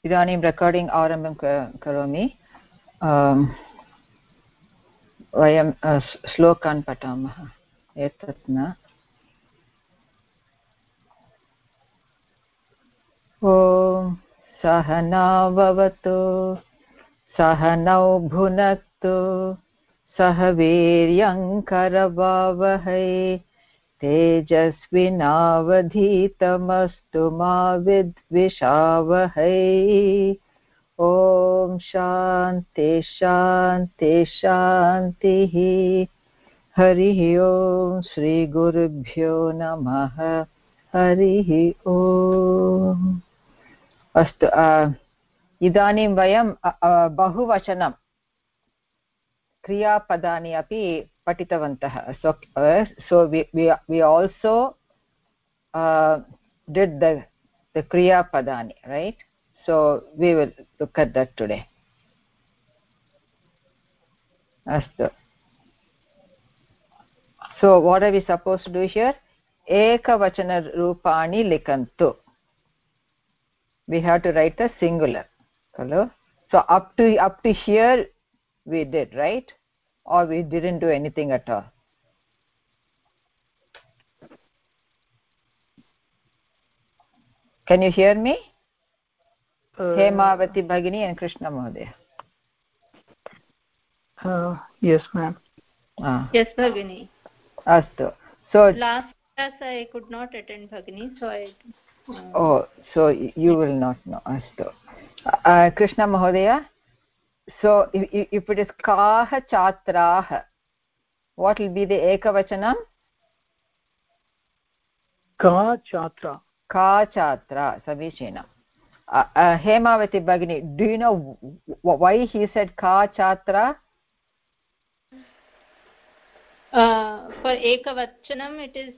इदानीं रेकार्डिङ्ग् आरम्भं करोमि वयं श्लोकान् पठामः एतत् न ॐ सहना भवतु सहनौ भुनक्तु सह वीर्यङ्करवावहै तेजस्विनावधीतमस्तु मा विद्विषावहै ॐ शान्ति शान्ति शान्तिः हरिः ॐ श्रीगुरुभ्यो नमः हरिः ॐ अस्तु इदानीं वयं बहुवचनं क्रियापदानि अपि पठितवन्तः so we also did the kriya padani, right? So we will look at that today. Astu. So what are we supposed to do here? Ekavachana rupani likantu. We have to write the singular. Hello? So up to here we did, right? Or we didn't do anything at all? Can you hear me? Hemavati Bhagini and Krishna Mahodaya. Yes, ma'am. Yes, Bhagini. Astu. So last class I could not attend, Bhagini, so I. Oh, so you will not know. Astu. Krishna Mahodaya. So if it is kaha chatraah, what will be the ekavachanam? Ka chatra. Ka chatra, Samichinam. Hemavati Bhagini, do you know why he said ka chatra? For ekavachanam it is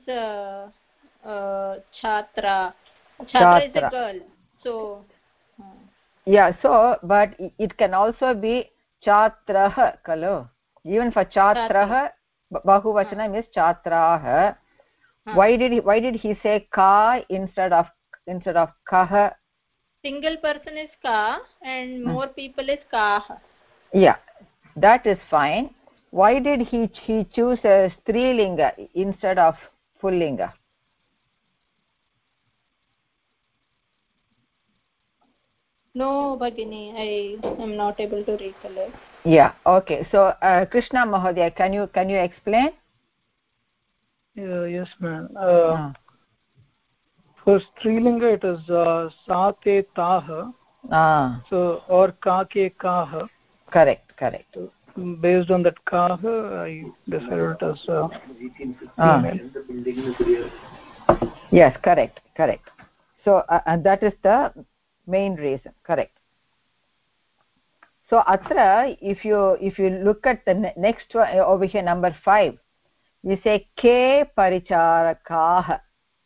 chatra. Chatra is a girl. So yeah, so but it can also be chatrah, kalo. Even for chatrah, bahuvachanam is chatrah. Why did he say ka instead of kah? Single person is ka and more people is kah. Yeah, that is fine. Why did he choose a strilinga instead of pullinga? No, Bhagini, I am not able to recollect. Yeah, okay. So Krishna Mahodaya, can you explain? Yes, ma'am. For strilinga it is sa te tah. So or ka ke kah. Correct. So, based on that kah, I decided it as female. Yes, correct. So and that is the main reason. Correct. So atra, if you look at the next one over here, number 5, we say ke paricharakah.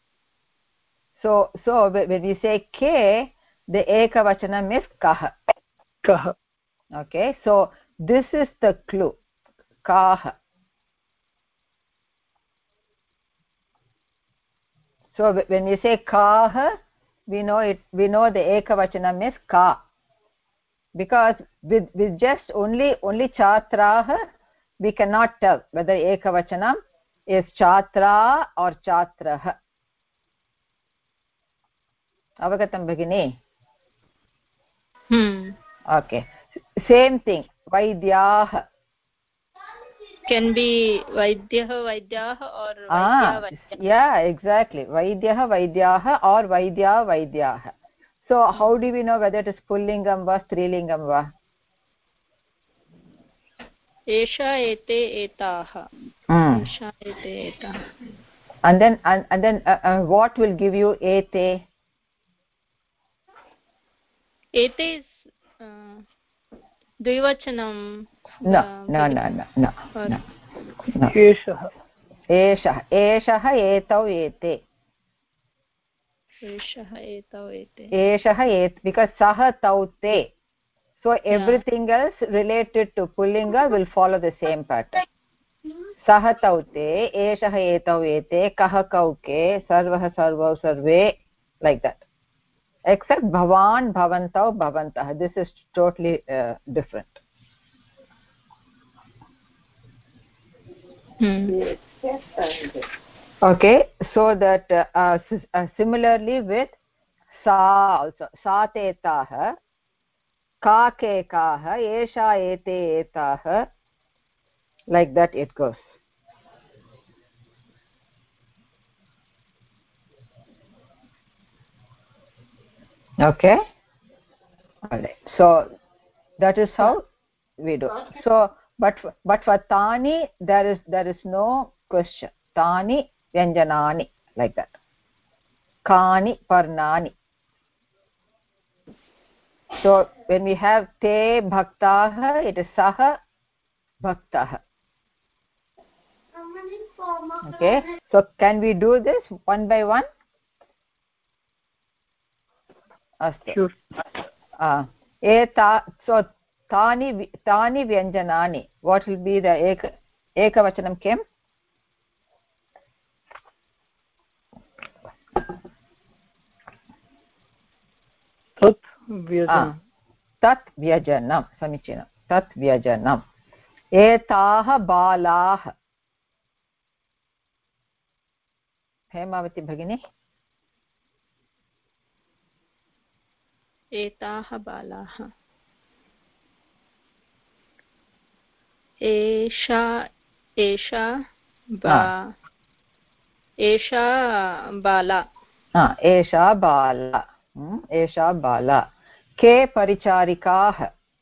So when we say ke, the ekavachanam is kah. Okay, so this is the clue, kah. So when we say kah, we know the ekavachanam is ka, because with just only chatrah we cannot tell whether ekavachanam is chatra or chatrah. Avagatam Bhagini? Okay, same thing, vaidyah can be vaidyah or vaidya. Yeah, exactly, vaidyah or vaidya. So how do we know whether it is pullingam va strilingam va? Esha ete etah. Esha ete etah. And then what will give you ete? Ete is dvivachanam. No. Eshah etau ete. Eshah et, because sah tau te. So everything else related to pullinga will follow the same pattern. Sah tau te, eshah etau ete, kah kau ke, sarvah sarvau sarve, like that. except bhavan, bhavantau, bhavantah. This is totally different. Okay, so that similarly with sa also, sa te tah, ka ke kah, esha ete etah, like that it goes. Okay, all right, so that is how we do. So but for tani there is no question. Tani vyanjanani, like that. Kani parnani. So when we have te bhaktah, it is sah bhaktah. Okay, so can we do this one by one? Astu. Sure. So tani vyanjanani, what will be the ekavachanam kim? tat vyajanam. Tat vyajanam, samichinam. Tat vyajanam. Etaah balaah. Hemavati bhagini. एताः बालाः एषा बाला एषा बाला के परिचारिकाः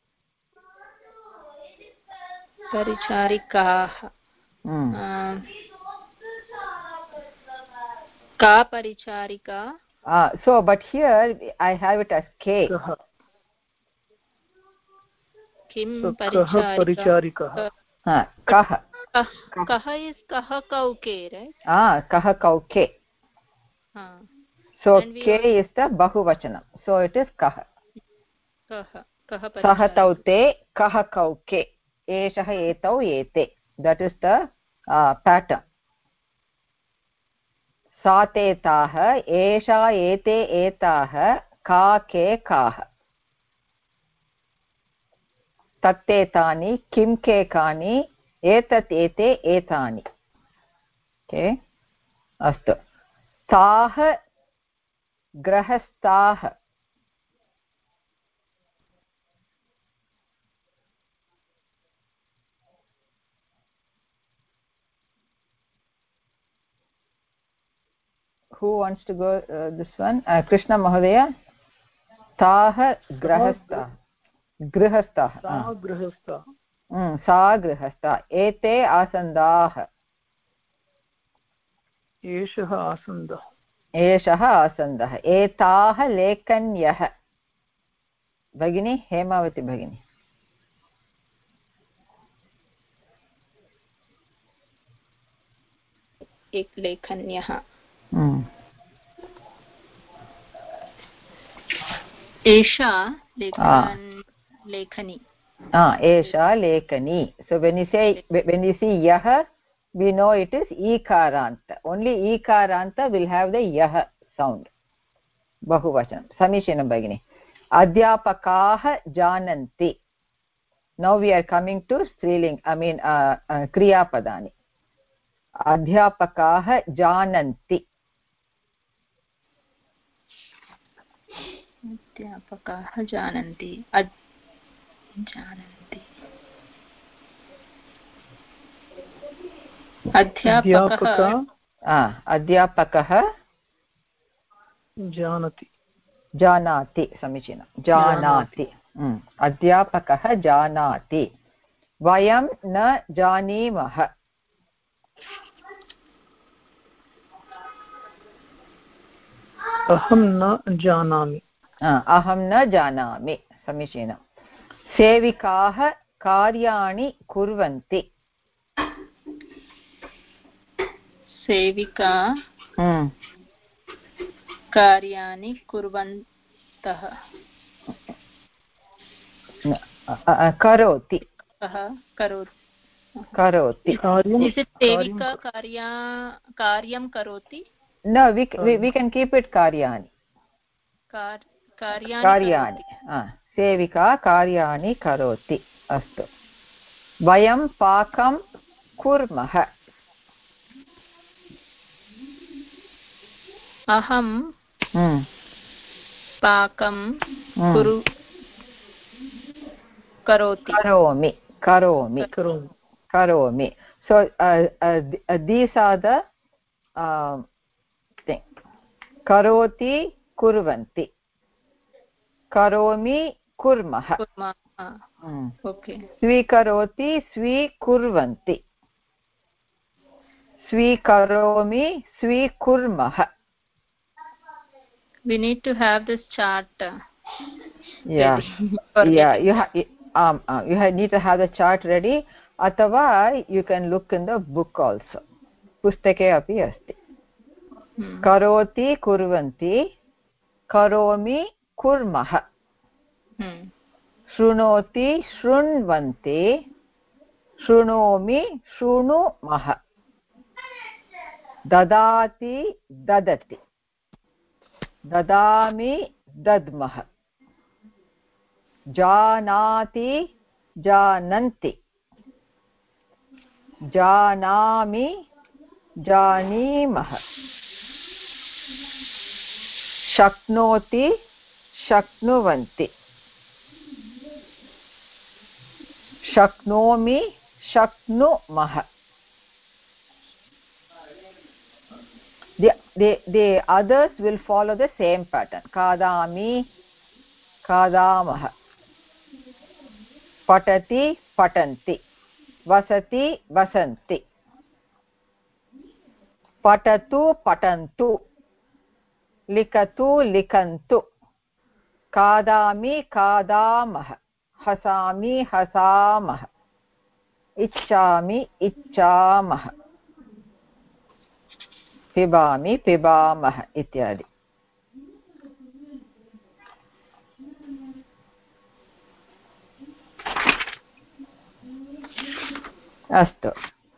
का परिचारिका. So but here I have it as k. किं परिचारिका. कः is कः kauke, right? कः kauke. So k is the bahuvachanam, so it is kah. Sah tau te kah kauke, eshah etau ete. That is the pattern. Sa te tah, esha ete etah, ka ke kah. Tatte tani, kim ke kani, etat ete etani. Okay, astu. Tah grahastah. Who wants to go this one? Krishna Mahodaya. Tah grahastah. Grihastah. Sa grihastah. Sa grihastah. Ete asandah. एषः आसन्दः. एषः आसन्दः. एताः लेखन्यः. भगिनी हेमावती भगिनी. एक लेखन्यः. एषा लेखनी. एषा लेखनी. So when you see yah, we know it is ikaranta. Only ikaranta will have the yah sound. Bahuvachanam. Samichinam bhagini. Adhyapakaah jananti. Now we are coming to striling, kriya padani. Adhyapakaah jananti. अध्यापकाः जानन्ति. अध्यापकः जानाति. समीचीनं. जानाति. अध्यापकः जानाति. वयं न जानीमः. अहं न जानामि. अहं न जानामि. समीचीनं. सेविकाः कार्याणि कुर्वन्ति. सेविका कार्याणि कुर्वन्तः. करोति. करोति. सेविका कार्यं करोति. No, we can keep it karyani. कार्याणि सेविका कार्याणि करोति अस्तु वयं पाकं कुर्मः अहं पाकं करोमि so these are the thing karoti kurvanti karomi kurmah okay swikaroti swikurvanti swikaromi swikurmah we need to have this chart yeah you need to have the chart ready अथवा you can look in the book also पुस्तके अपि अस्ति करोति कुर्वन्ति करोमि कुर्मः शृणोति शृण्वन्ति शृणोमि शृणुमः ददाति ददति ददामि दद्मः जानाति जानन्ति जानामि जानीमः शक्नोति शक्नुवन्ति शक्नोमि शक्नुमः the others will follow the same pattern खादामि खादामः पठति पठन्ति वसति वसन्ति पठतु पठन्तु लिखतु लिखन्तु खादामि खादामः हसामि हसामः इच्छामि इच्छामः पिबामि पिबामः इत्यादि अस्तु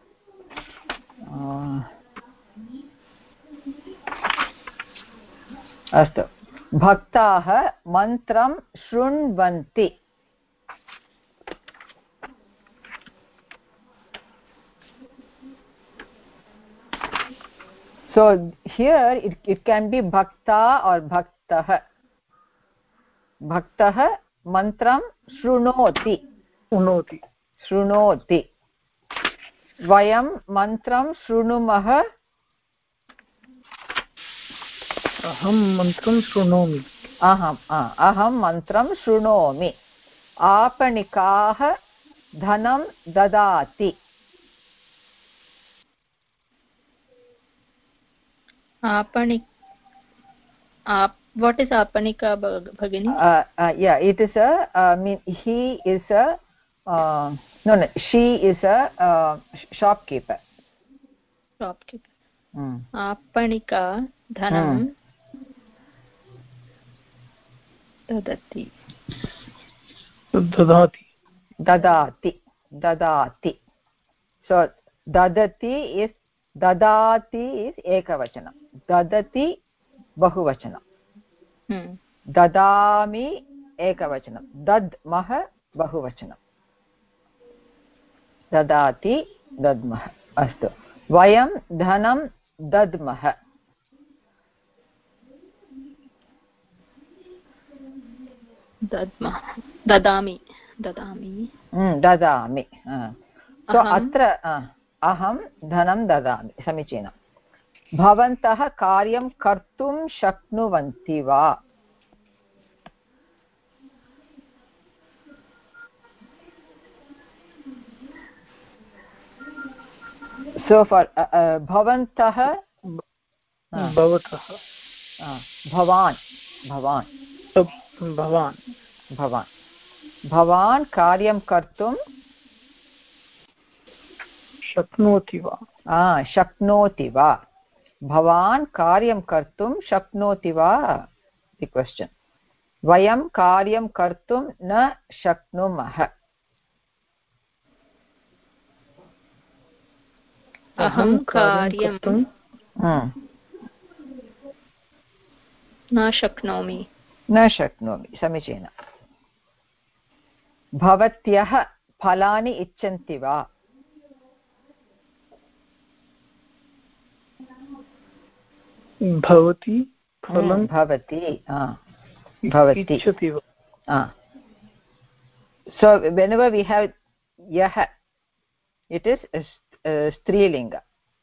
अस्तु भक्ताः मन्त्रं शृण्वन्ति so here it can be bhakta or bhaktah bhaktah mantram shrunoti vayam mantram shrunumah aham mantram shrunomi aham mantram shrunomi aapanikah dhanam dadati what is apanika bhagini yeah it is a mean he is a no she is a shopkeeper apanika dhanam dadati so dadati is ekavachanam dadati bahuvachanam dadami ekavachanam dadmah bahuvachanam dadati dadmah astu vayam dhanam dadmah dadami so atra aham dhanam dadami samichinam bhavantah karyam kartum shaknuvanti va so for bhavantah bhavan karyam kartum shaknoti va bhavan karyam kartum shaknoti va the question vayam karyam kartum na shaknumah aham karyam na shaknomi न शक्नोमि समीचीनं भवत्यः फलानि इच्छन्ति वा भवति फलं भवति इच्छति वा so whenever we have yah it is strilinga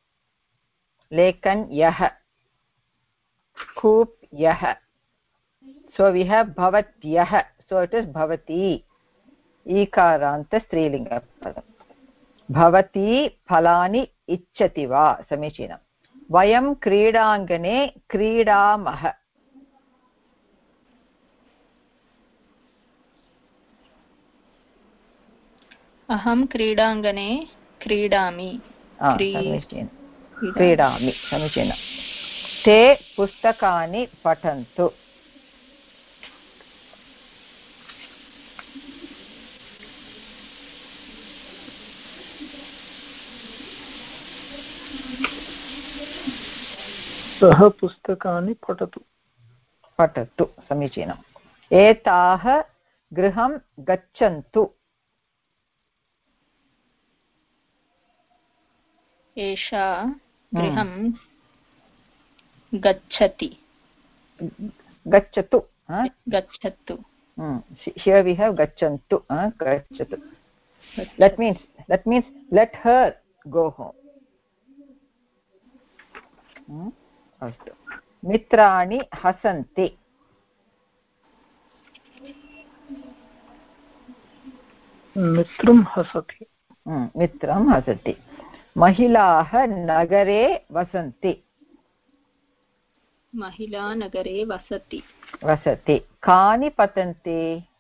lekan yah koop yah so we have bhavatyah so it is bhavati ikaranta strilinga padam bhavati phalani ichchati va samichinam vayam क्रीडाङ्गणे क्रीडामः अहं क्रीडाङ्गणे क्रीडामि क्रीडामि समीचीनं ते पुस्तकानि पठन्तु सः पुस्तकानि पठतु समीचीनम् एताः गृहं गच्छन्तु एषा गृहं गच्छति गच्छतु here we have gachantu gachatu that means let her go home अस्तु मित्राणि हसन्ति मित्रं हसति महिलाः नगरे वसन्ति महिला नगरे वसति कानि पतन्ति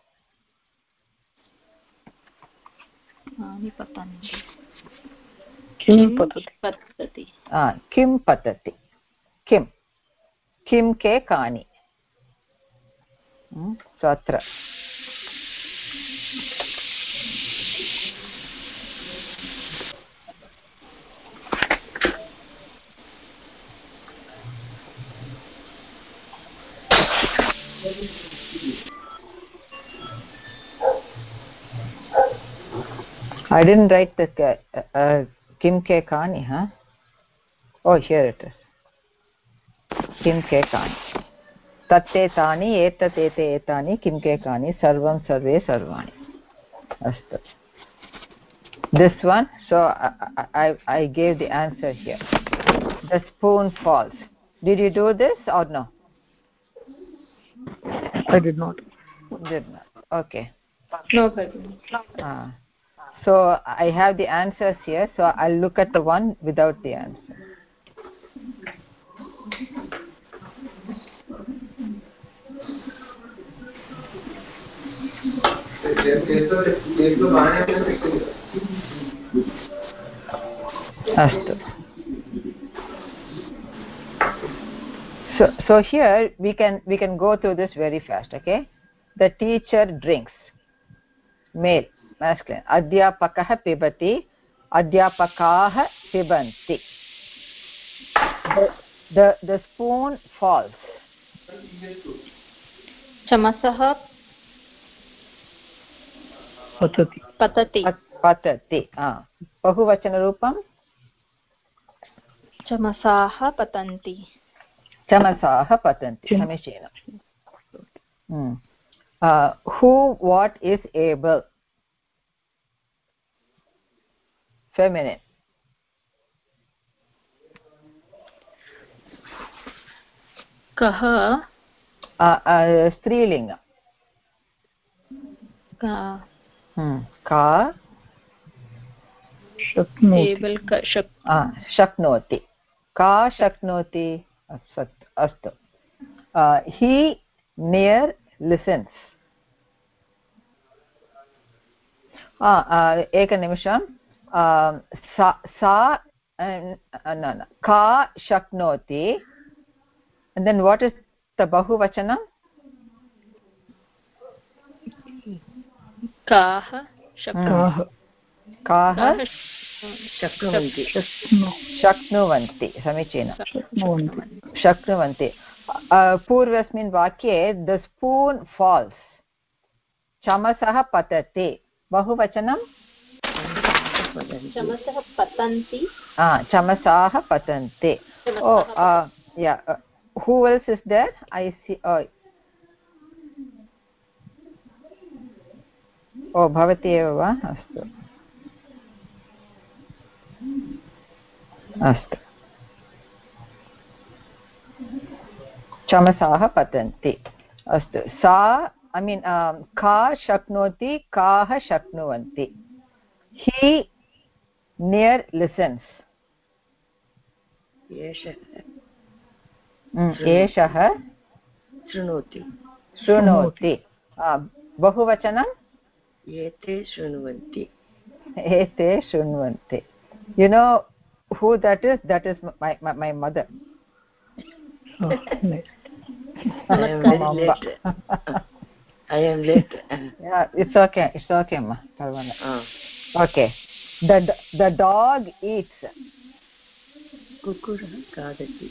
किं पतति किं के कानि so अत्र I didn't write the kim ke kani oh here it is kim ke kani tatte tani etat ete etani kim ke kani sarvam sarve sarvani astu this one so I gave the answer here the spoon falls did you do this or no I did not okay no so I have the answers here so I'll look at the one without the answer astu so here we can go through this very fast okay the teacher drinks male masculine adhyapakah pibati adhyapakaah pibanti the spoon falls chamasah patati bahuvachana roopam chamasaah patanti samichinam who what is able feminine kah strilinga ka shaknoti ka shaknoti astu he near listens एकनिमिषं सा न का शक्नोति and then what is the bahuvachanam काः शक्नुवन्ति समीचीनं शक्नुवन्ति पूर्वस्मिन् वाक्ये द स्पून् फाल्स् चमसः पतते बहुवचनं चमसः पतन्ति चमसाः पतन्ते who else is there I see भवती एव वा अस्तु अस्तु चमसाः पतन्ति अस्तु सा I mean का शक्नोति काः शक्नुवन्ति he near listens एषः शृणोति बहुवचनं एते शृण्वन्ति you know who that is my mother I am late. Yeah, it's okay ma okay the dog eats kukurah kadati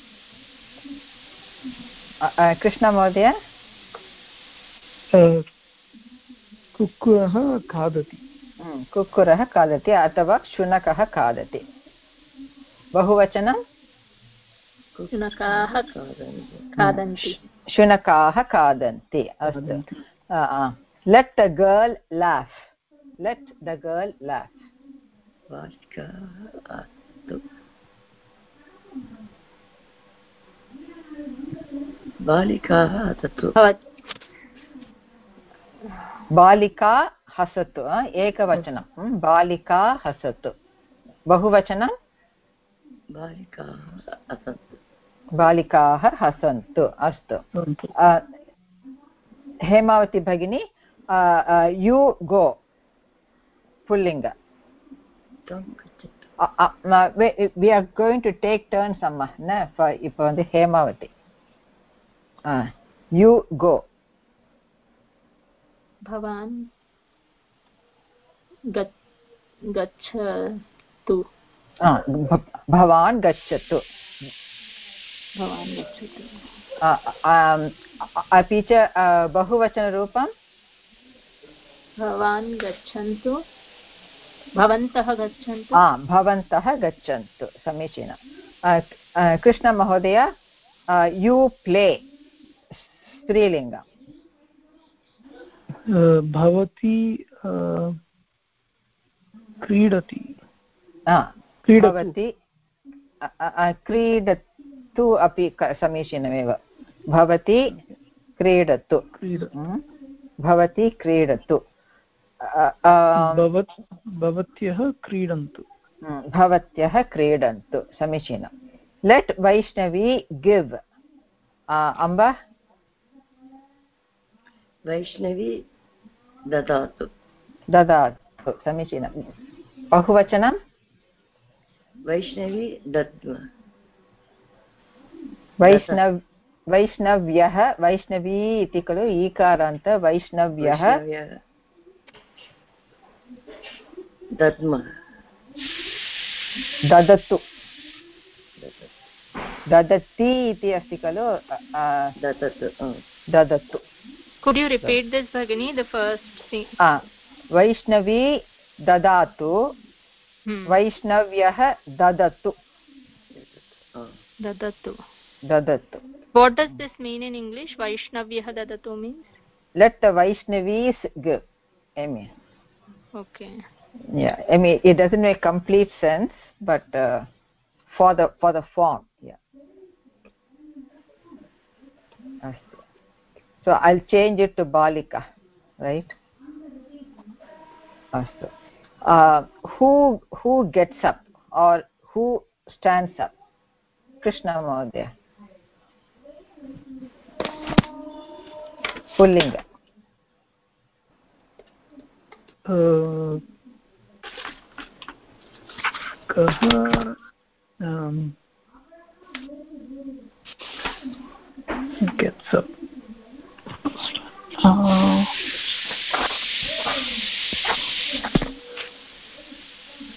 Krishna Mahodaya कुक्कुरः खादति कुक्कुरः खादति अथवा शुनकः खादति बहुवचनं शुनकाः खादन्ति शुनकाः खादन्ति अस्तु let the girl laugh बालिका हसतु एकवचनं बालिका हसतु बहुवचनं बालिकाः हसन्तु अस्तु हेमावती भगिनी you go pullinga we are going to take turns amma na ipo vandu Hemavati you go भवान् गच्छतु भवान् गच्छतु अपि च बहुवचनरूपं भवान् गच्छन्तु भवन्तः गच्छन्तु समीचीनं कृष्णमहोदय you play स्त्रीलिङ्गम् भवती क्रीडति भवती क्रीडतु अपि समीचीनमेव भवती क्रीडतु भवती क्रीडतु भवत्यः क्रीडन्तु समीचीनं let Vaishnavi give अम्ब वैष्णवी ददातु समीचीनं बहुवचनं वैष्णवी दद्म वैष्णव्यः वैष्णवी इति खलु ईकारान्त वैष्णव्यः दद्म ददतु ददति इति अस्ति खलु ददतु Could you repeat this Bhagini the first thing Vaishnavi ददातु वैष्णव्यः ददतु ददतु What does this mean in English? Vaishnavyah dadatu means let the Vaishnavis give Amy. Okay. Yeah, I mean it doesn't make complete sense but for the form yeah. So I'll change it to balika right astu who gets up or who stands up Krishna Mahodaya pullinga gets up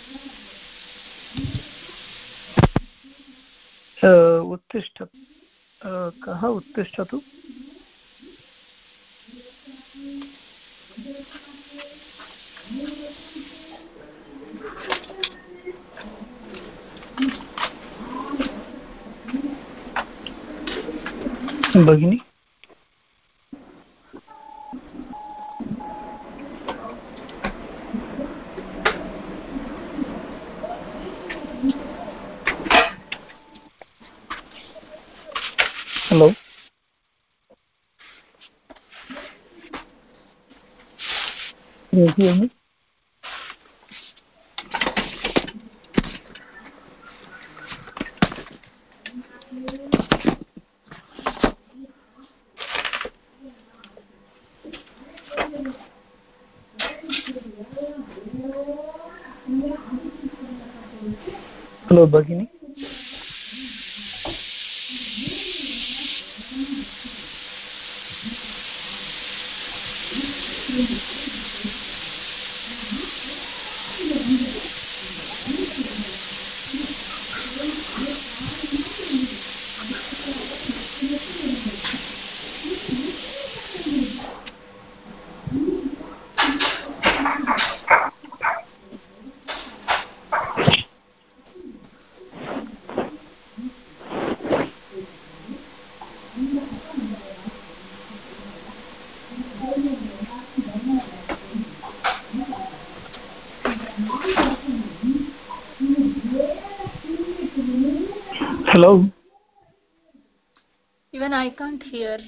उत्तिष्ठत् कः उत्तिष्ठतु? भगिनी hello can you hear me? Hello, Bhagini. Hello. Even I can't hear.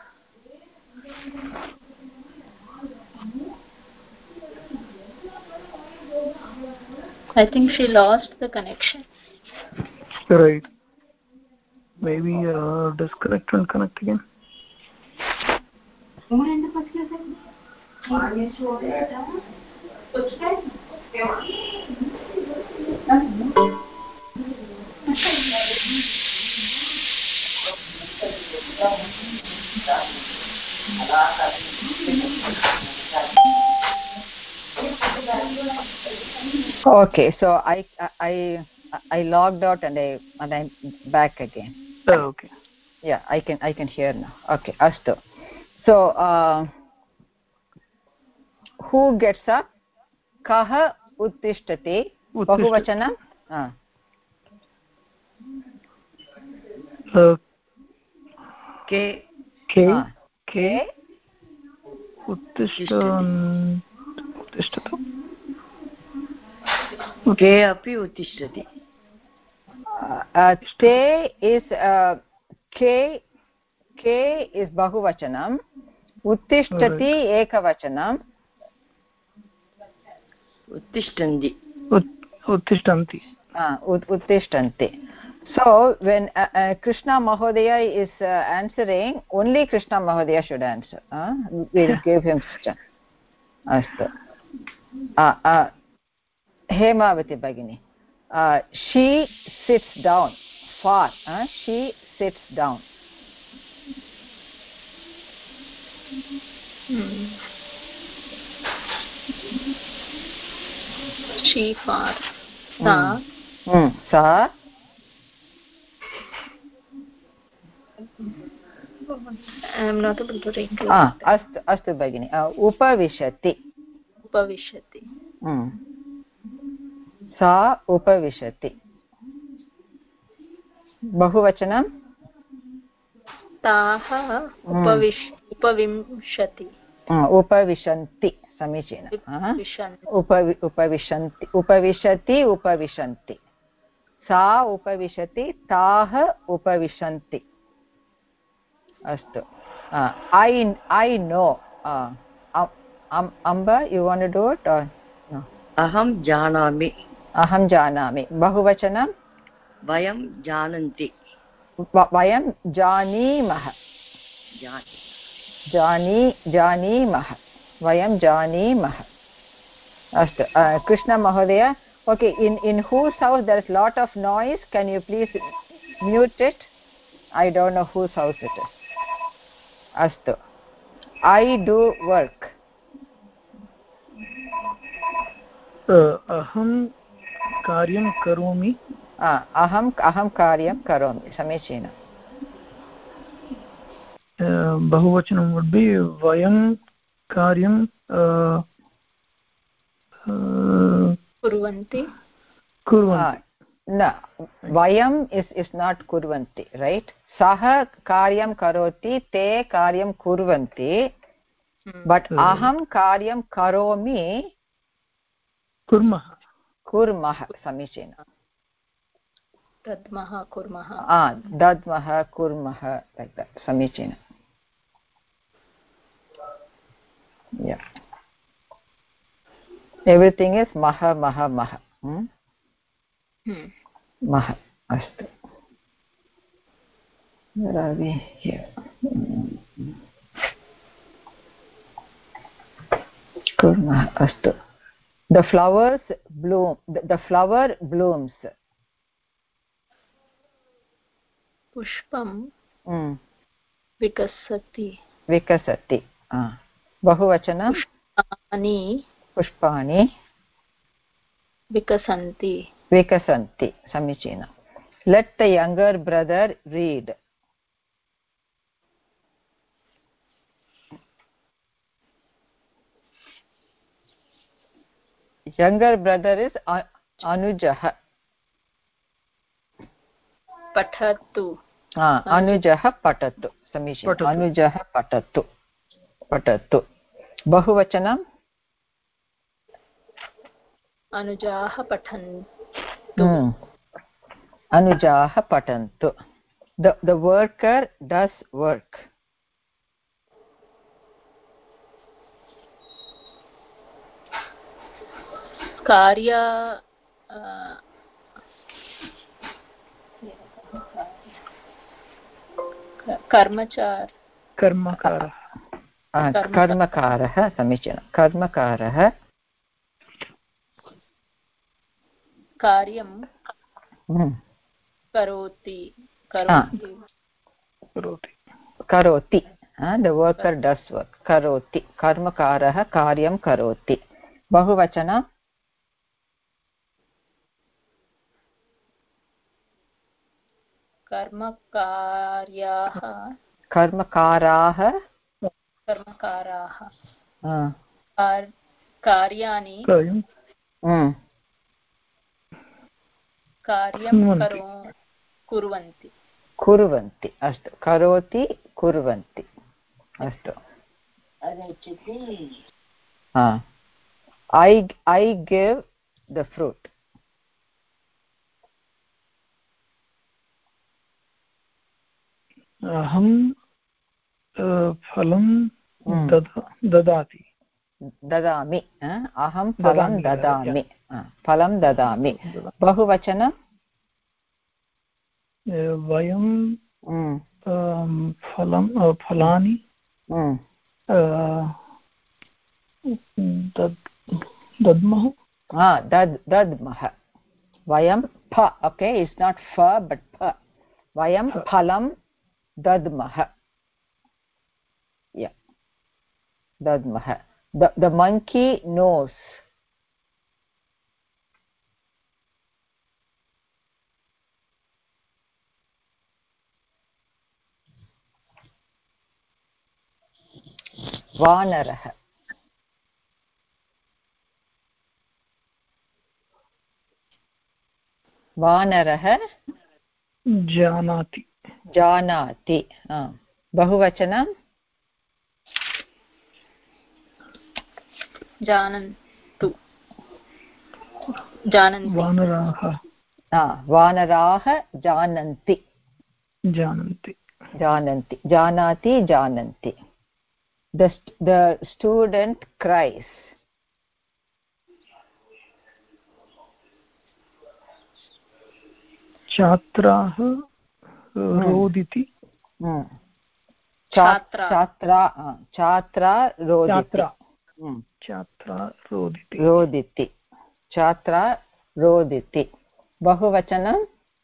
I think she lost the connection. Right. Maybe disconnect and connect again. Okay, so I logged out and I'm back again. Oh, okay. Yeah, I can hear now. Okay, astu. So who gets up? Kah uttishtati. Bahuvachanam? Ke उत्तिष्ठतु के अपि उत्तिष्ठति te is ke is bahuvachanam, uttishtati ekavachanam, उत्तिष्ठन्ति uttishtanti. So when Krishna Mahodaya is answering, only Krishna Mahodaya should answer. We'll give him astu. Hemavati Bhagini. She sits down. Far. She sits down. She far. Sa. Sa. I am not able to read. Astu Bhagini. Upavishati. Sa upavishati. Bahuvachanam? Taha upavimshati. Upavishanti. Samichina. Upavishanti. Upavishanti. Sa upavishati. Taha upavishanti. Astu. I know. Amba, you want to do it or no? Aham janami. Bahuvachanam? Vayam jananti. Vayam janimah. Janimah. Vayam janimah. Astu. Krishna Mahodaya. Okay, in whose house there is lot of noise? Can you please mute it? I don't know whose house it is. Astu. I do work. Aham karyam karomi. Aham karyam karomi. Samichinam. bahuvachanam would be vayam karyam kurvanti. No, vayam is not kurvanti, right? Saha karyam karoti, te karyam kurvanti, but aham karyam karomi kurmah. Samichinam. Dadmah kurmah. Dadmah kurmah, like that. Samichinam. Yeah. Everything is maha. Maha. Astu. Where are we here? Kurmah. Astu. The flowers bloom. The flower blooms. Pushpam vikasati. Bahuvachanam. Pushpani vikasanti. Samichinam. Let the younger brother read. Younger brother is Anujah. Patatu. Anujah patatu. Samichinam. Anujah patatu. Bahuvachanam. Anujaah patantu. Anujaah patantu. The worker does work. Karya karmakarah. Samichinam. Karmakarah. Karyam karoti. The worker does work. Karoti. Karmakarah karyam karoti. Bahuvachana. Karmakaraah. Karyani. Karyam kurvanti. Astu. Karoti kurvanti. Astu. I give the fruit. Aham phalam dadati. Dadami. Aham phalam dadami. Phalam dadami. Bahuvachanam. Vayam phalani dadmah. Dadmah. Vayam pha. Okay, it's not pha but pha. Vayam phalam dadmah. Yeah. Dadmah. The monkey knows. Vanarah. Janati. Bahuvachanam. Jananti. Vanaraha. Vanaraha jananti. Janati. The student cries. Chatrah roditi. Chatra roditi. Chatra roditi. Bahuvachanam.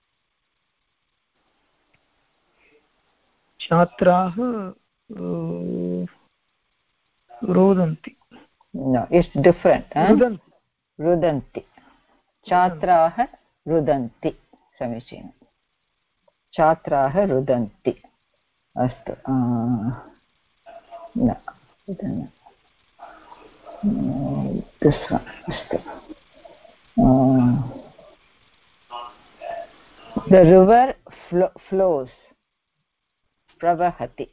Chatrah rodanti. No, it's different. Rudanti. Chatraah rudanti. Samichinam. Chatraah rudanti. अस्तु अस्तु the river flows pravahati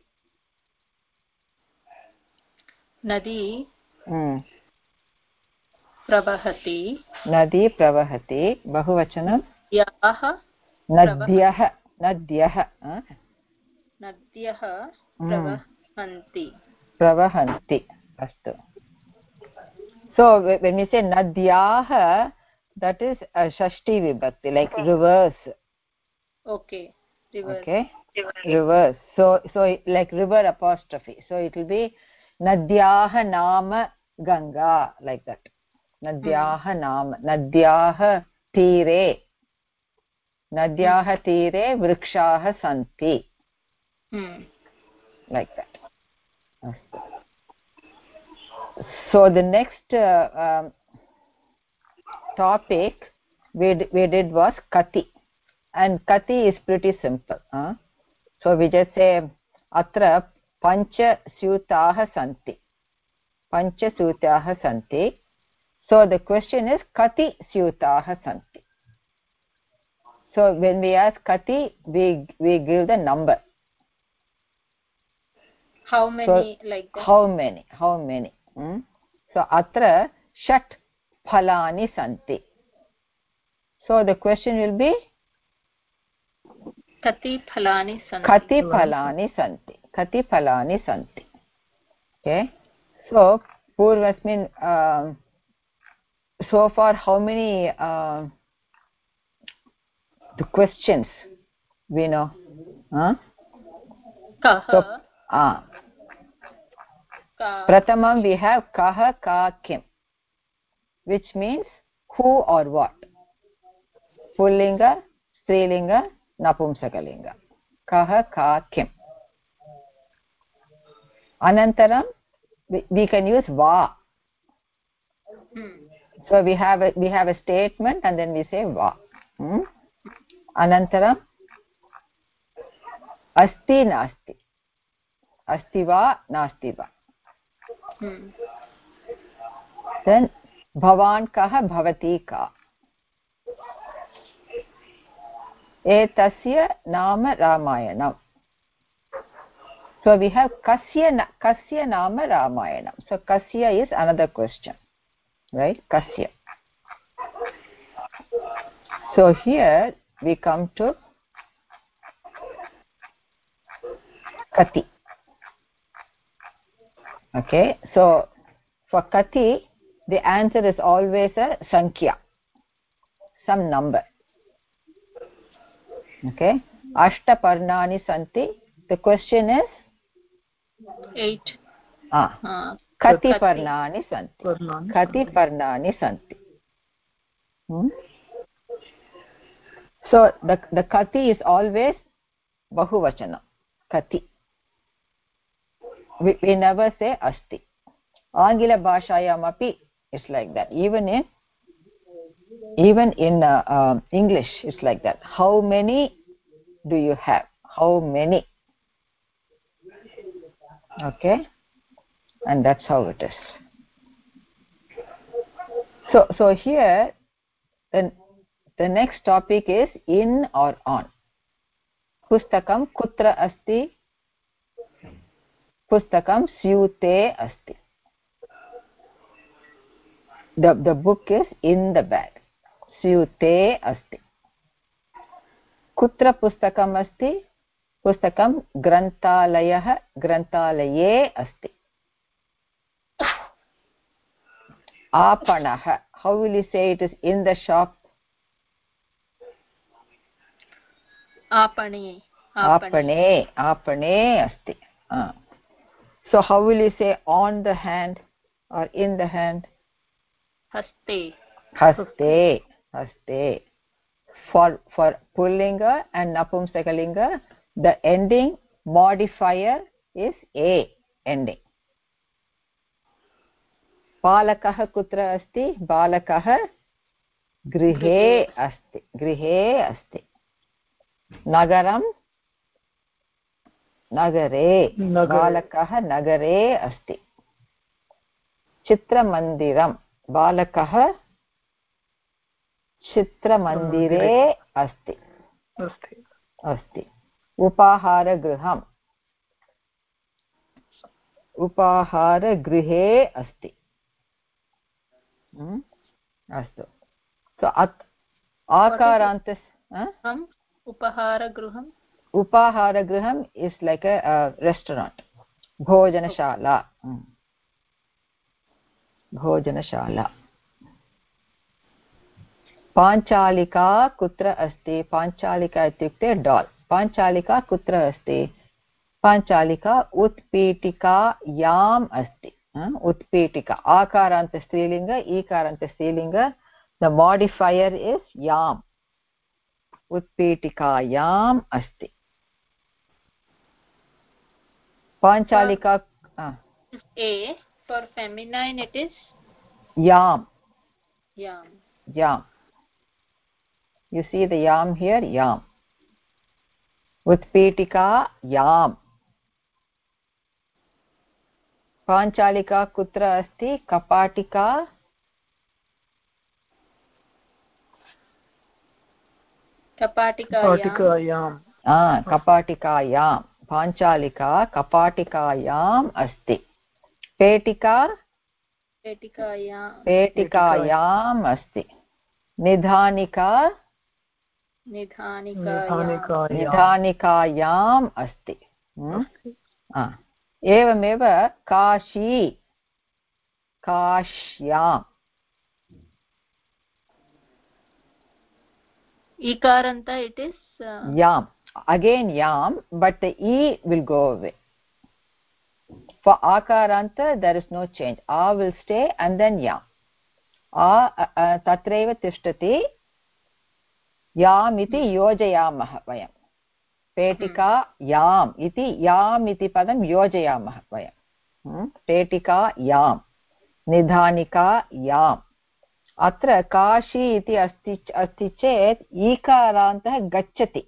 nadi pravahati bahuvachanam nadyah pravahanti astu. So when we say nadyah, that is a shashti vibhakti, like rivers. Okay, rivers. Okay, rivers. So like river apostrophe. So it will be nadyah nama ganga, like that. Nadyah nama, nadyah tire, nadyah tire vrikshaah santi, like that. So the next topic we did was kati, and kati is pretty simple. So we just say atra pancha syutaah santi, pancha syutaah santi. So the question is kati syutaah santi. So when we ask kati, we give the number. How many? So, like that? How many? So atra shat phalani santi. So the question will be kati phalani santi. Kati phalani santi. Okay. So purvasmin, so far how many the questions we know? So, pratamam we have kaha ka kim, which means who or what. Pullinga, strilinga, napumsakalinga. Kaha ka kim. Anantaram we can use va. So we have a statement and then we say va. Anantaram asti nasti. Asti va nasti va. Then bhavan kaha bhavati ka. Etasya nama ramayanam. So we have kasya nama ramayanam. So kasya is another question, right? Kasya. So here we come to kati. Okay, so for kati the answer is always a sankhya, some number. Okay, ashta parnani santi. The question is 8. Kati parnani santi. Kati parnani santi. So the kati is always bahuvachana. Kati. We never say asti. Angila bhashayam api it's like that. Even in English it's like that. How many do you have? How many? Okay, and that's how it is. So here the next topic is in or on. Pustakam kutra asti? Pustakam syute asti. The book is in the bag. Syute asti. Kutra pustakam asti? Pustakam grantalayah grantalaye asti. Apanah. How will you say it is in the shop? Apane asti. So how will you say on the hand or in the hand? Haste. For pullinga and napumsakalinga, the ending modifier is a ending. Balakah kutra asti? Balakah grihe asti. Nagaram नगरे बालकः नगरे अस्ति चित्रमन्दिरं बालकः चित्रमन्दिरे अस्ति अस्ति उपाहारगृहम् उपाहारगृहे अस्ति अस्तु सो आकारान्तः उपाहारगृहम् इस् लैक् अ रेस्टोरेण्ट् भोजनशाला भोजनशाला पाञ्चालिका कुत्र अस्ति पाञ्चालिका इत्युक्ते डाल् पाञ्चालिका कुत्र अस्ति पाञ्चालिका उत्पीठिकायाम् अस्ति उत्पीठिका आकारान्त स्त्रीलिङ्ग ईकारान्त स्त्रीलिङ्ग द मोडिफायर् इस् याम् उत्पीठिकायाम् अस्ति पाञ्चालिका A for feminine it is yam yam you see the yam here yam utpetika yam panchalika kutra asti kapatika kapatikayam kapatikayam panchalika kapatikayam asti पेटिका पेटिकायाम् अस्ति निधानिका निधानिकायाम् अस्ति एवमेव Kashi काश्याम् ikaranta it is yam again yam but the e will go away. For akaranta there is no change. A will stay and then yam. Tatreva tishtati yam iti yojayamah vayam. Petika yam iti padam yojayamah vayam. Petika yam. Nidhanika yam. Atra kashi iti asti chet ikarantah gacchati.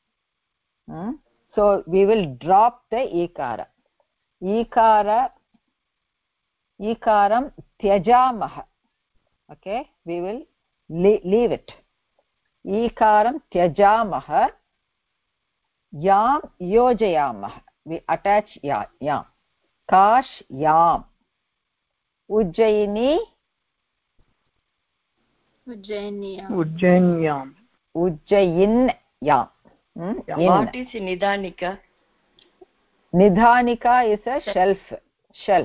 So we will drop the ikara. ईकाram त्यजामः okay we will leave it ईकाram त्यजामः yam yojayamah we attach yam kash yam ujjayini ujjainyam ujjayin yam what is nidhanika Nidhanika is a shelf.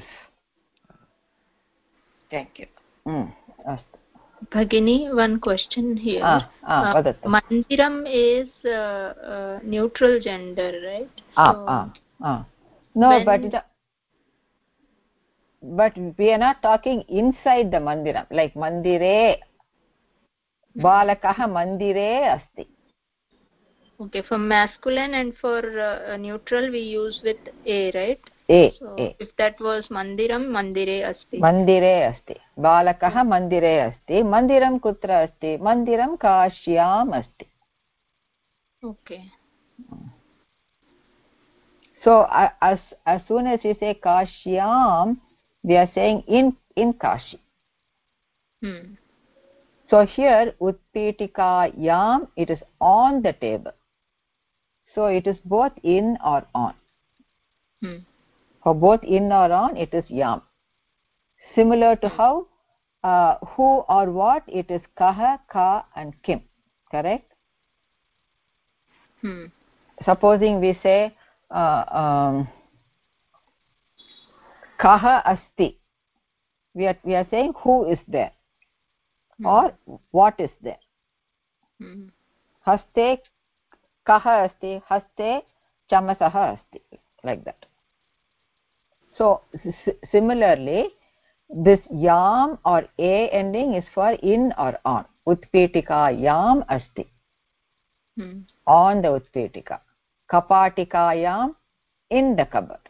Thank you. Bhagini, one question here. Mandiram is neutral gender, right? No, but we are not talking inside the mandiram. Like mandire, balakah mandire asti. Okay, for masculine and for neutral we use with a, right? So if that was mandiram, mandire asti. Mandire asti. Balakah mandire asti. Mandiram kutra asti? Mandiram kashyam asti. Okay. So as soon as we say kashyam, we are saying in Kashi. So here utpitikayam, it is on the table. So it is both in or on. For both in or on, it is yam. Similar to how who or what, it is kaha, ka and kim. Correct? Supposing we say kaha asti. We are saying who is there or what is there. Haste kaha asti, haste chamasaha asti, like that. So similarly, this yam or a ending is for in or on. Utpetika yam asti, on the utpetika. Kapatika yam, in the cupboard.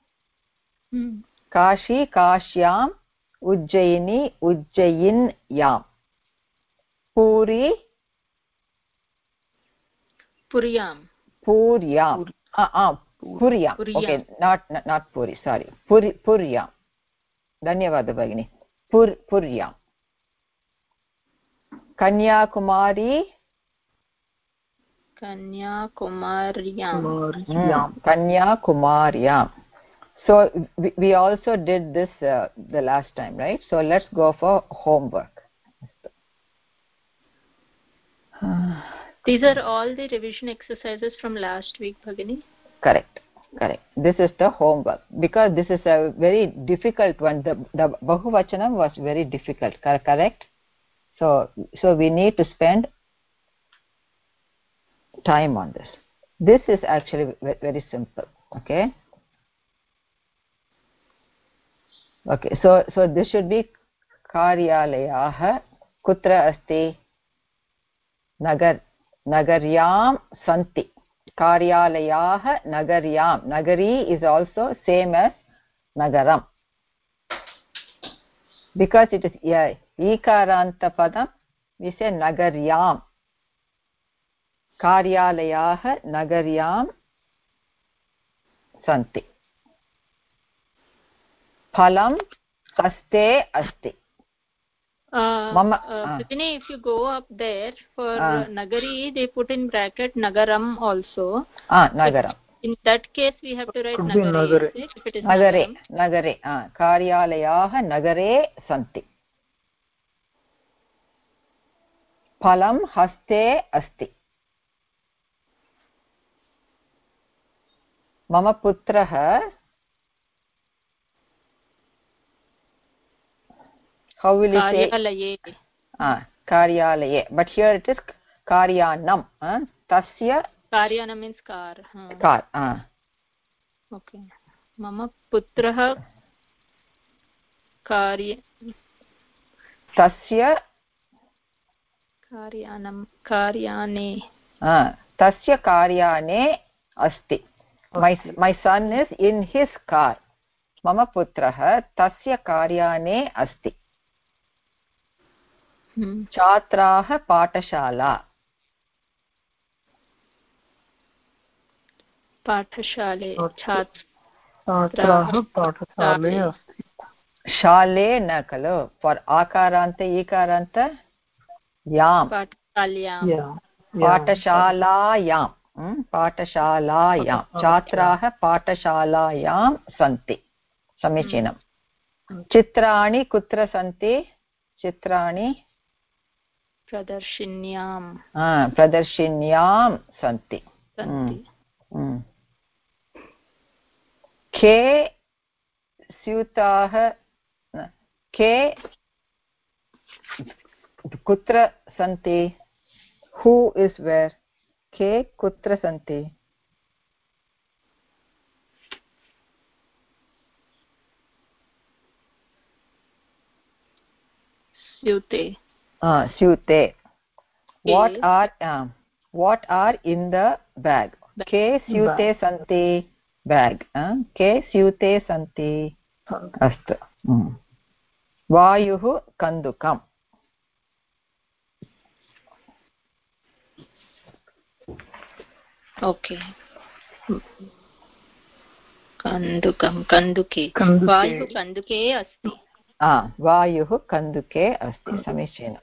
Kashi kashyam, ujjayini ujjayin yam. Puri puryam Puryam. Okay, not Puri, sorry. Puryam. Dhanyawad Bhagini. Puryam. Kanyakumari. Kanyakumaryam. So we also did this the last time, right? So let's go for homework. These are all the revision exercises from last week, Bhagini. Correct. This is the homework because this is a very difficult one. The Bahuvachanam was very difficult. Correct. So we need to spend time on this. This is actually very simple. Okay. So this should be Karyalayah kutra asti nagaryam santi. Karyalayah nagaryam. Nagari is also same as nagaram because it is ikaranta padam. We say nagaryam. Karyalayah nagaryam santi. Phalam haste asti. Bhagini, if you go up there for Nagari, they put in bracket Nagaram also. Nagaram. In that case, we have to write Nagare. If it is Nagare. Karyalayah Nagare santi. Phalam haste asti. Mama putrah. How will you say? Karyalaye. But here it is karyanam. Tasya. Karyanam means car. Car. Okay. Mama putrah Tasya. Karyane. Tasya karyane asti. My son is in his car. Mama putrah tasya karyane asti. Chhatraah pathashala. Pathashale. Chhatraah pathashale asti. Shale na kalo. For akaranta ikaranta yam. Pathashalayam. Pathashalayam. Chhatraah pathashalayam santi. Samichinam. Chitrani kutra santi? Chitrani Pradarshinyam santi. Ke syutah ke kutra santi? Who is where? Ke kutra santi? Syute. Syute. What are in the bag? Ke syute santi bag. Ke syute santi. Astu. Vayuh kandukam. Okay. Kanduke. Vayuh kanduke asti. Vayuh kanduke asti. Samichinam.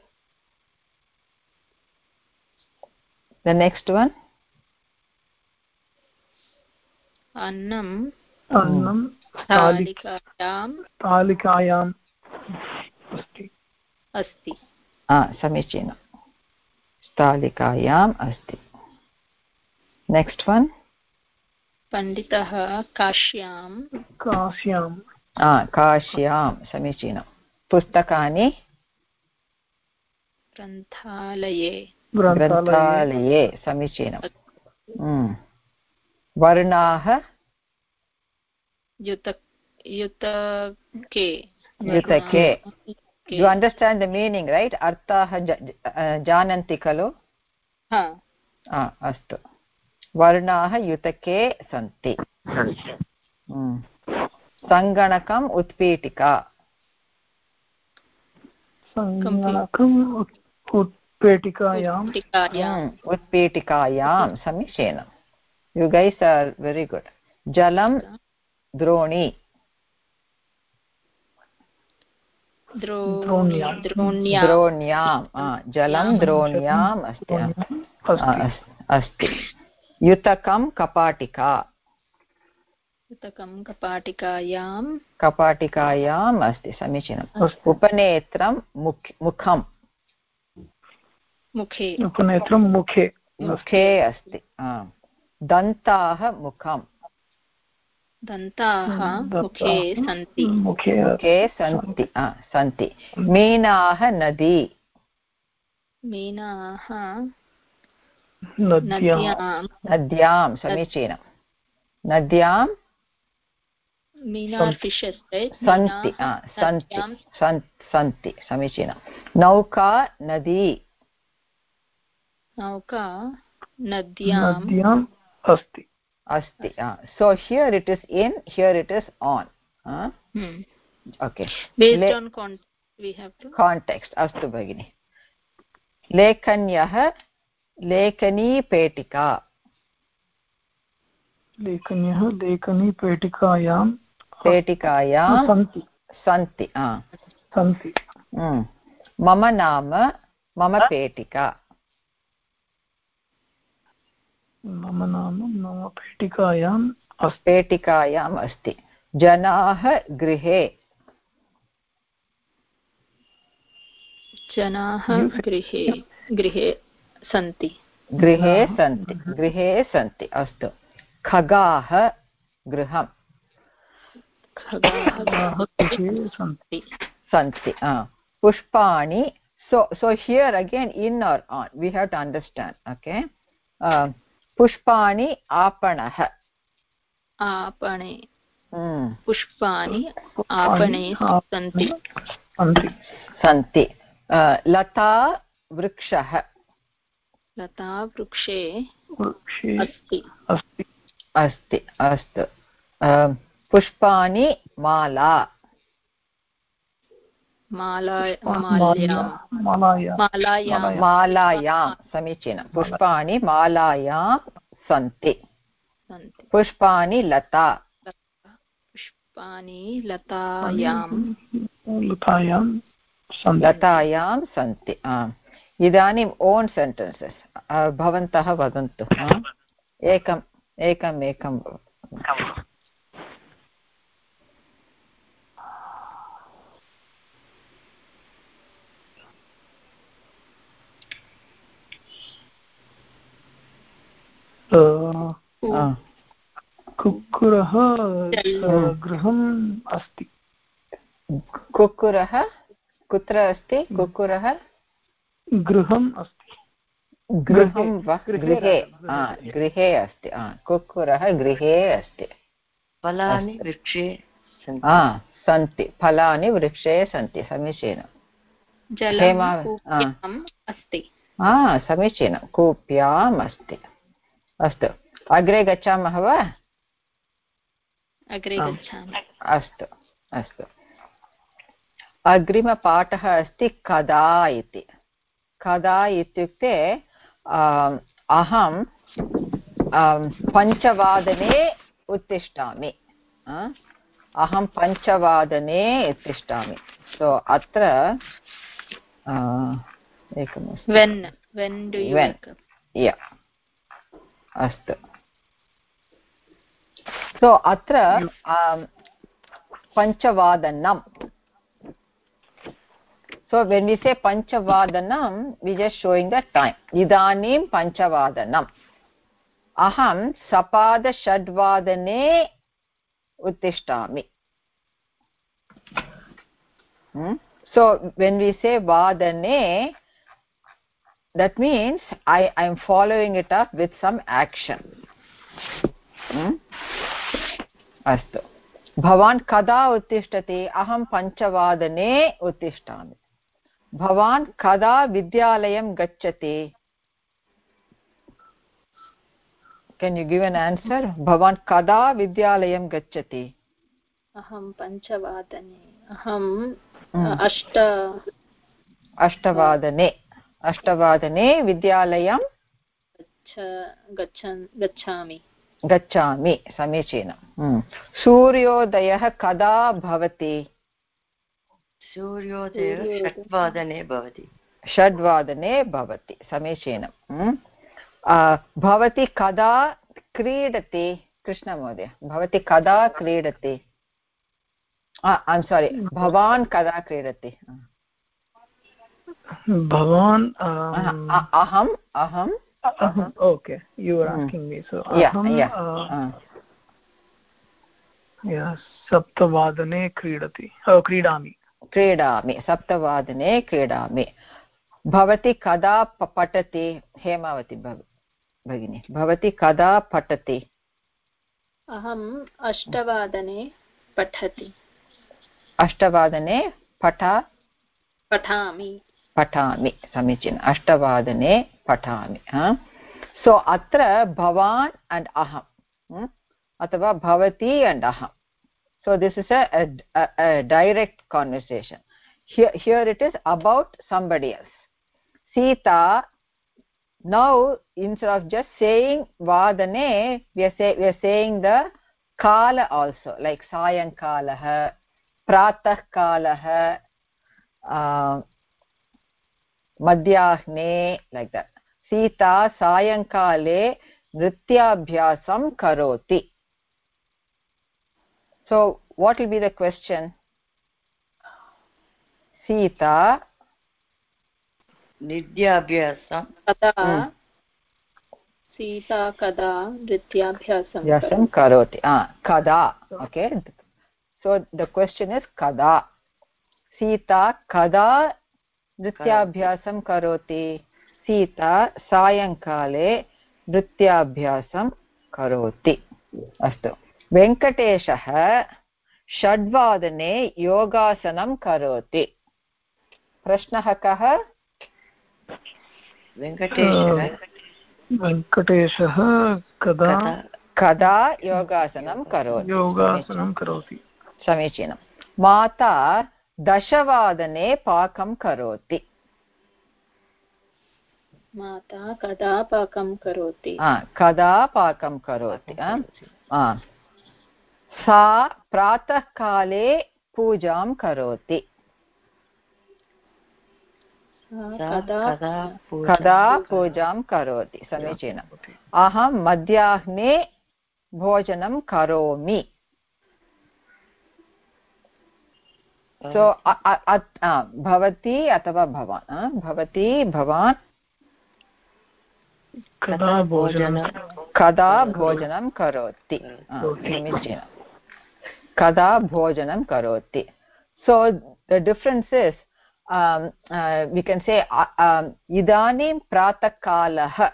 The next one. Annam talikayam asti. Samichinam. Talikayam asti. Next one. Panditah kashyam. Kashyam. Samichinam. Pustakani. Granthalaye. Samichinam. Varnaah. Yutake. You understand the meaning, right? Artah jananti kalo? Astu. Varnaah yutake santi. Sanganakam utpetika. Sanganakam utpetikayam. Utpetikayam. Samichinam. You guys are very good. जलं द्रोणी द्रोण्यां जलं द्रोण्याम् अस्ति युतकं कपाटिका कपाटिकायाम् अस्ति समीचीनम् उपनेत्रं मुखं उपनेत्रं मुखे अस्ति दन्ताः मुखं मुखे सन्ति मीनाः नदी नद्यां समीचीनं नद्यां सन्ति समीचीनं नौका नदी नद्याम् अस्ति so here it is in, here it is on. Okay, based on context we have to context. Astu bhagini. Lekanyah lekani petika lekani petikayam santi mama nama mama petika मम पेटिकायाम् अस्ति जनाः गृहे सन्ति अस्तु खगाः गृहं सन्ति पुष्पाणि so here again in or on we have to understand. Okay, पुष्पाणि आपणः पुष्पाणि आपणे सन्ति लता वृक्षः वृक्षे अस्ति अस्तु पुष्पाणि मालायां समीचीनं पुष्पाणि मालायां सन्ति पुष्पाणि लतायां सन्ति इदानीम् ओन् सेण्टेन्सेस् भवन्तः वदन्तु एकं कुक्कुरः गृहम् अस्ति कुक्कुरः कुत्र अस्ति कुक्कुरः गृहम् अस्ति गृहं वा गृहे अस्ति कुक्कुरः गृहे अस्ति फलानि वृक्षे सन्ति फलानि वृक्षे सन्ति समीचीनं समीचीनं कूप्याम् अस्ति अस्तु अग्रे गच्छामः वा अस्तु अग्रिमपाठः अस्ति कदा इति कदा इत्युक्ते अहं 5 वादने उत्तिष्ठामि अहं 5 वादने उत्तिष्ठामि सो अत्र एकमस्ति when do you wake up अस्तु सो अत्र पञ्चवादनं so when we say panchavadanam we just showing the time idanim panchavadanam aham sapada shadvadane uttishtami so when we say vadane that means I am following it up with some action अस्तु भवान् कदा उत्तिष्ठति अहं 5 वादने उत्तिष्ठामि भवान् कदा विद्यालयं गच्छति can you give an answer भवान् कदा विद्यालयं गच्छति अहं 5 वादने अहं 8 वादने विद्यालयं गच्छामि गच्छामि समीचीनं सूर्योदयः कदा भवति सूर्योदयः 6:00 भवति 6:00 भवति समीचीनं भवती कदा क्रीडति कृष्णमहोदय भवती कदा क्रीडति ऐम् सारी भवान् कदा क्रीडति भवान् अहम् okay you are asking me so सप्तवादने क्रीडामि 7:00 क्रीडामि भवती कदा पठति हेमावती भगिनी भवती कदा पठति अहम् 8:00 पठति 8:00 पठामि समीचीनं 8:00 पठामि सो अत्र भवान् and अहम् अथवा भवती and अहम् so this is a direct conversation here it is about somebody else Sita now instead of just saying vadane we are saying the kala also like sayankalah pratah kalah madhyahne like that Sita sayankale nrityabhyasam karoti so what will be the question Sita nrityabhyasam Sita kada nrityabhyasam karoti kada okay so the question is kada Sita kada nrityabhyasam karoti Sita sayankale nrityabhyasam karoti astu Venkateshah 6:00 yogasanam karoti प्रश्नः कः वेङ्कटेशः कदा योगासनं करोति समीचीनं माता 10:00 पाकं करोति माता कदा पाकं करोति सा प्रातःकाले पूजां करोति कदा पूजां करोति समीचीनम् अहं मध्याह्ने भोजनं करोमि सो भवती अथवा भवान् कदा भोजनं करोति समीचीनं कदा भोजनं करोति so the difference is we can say idanim pratakalah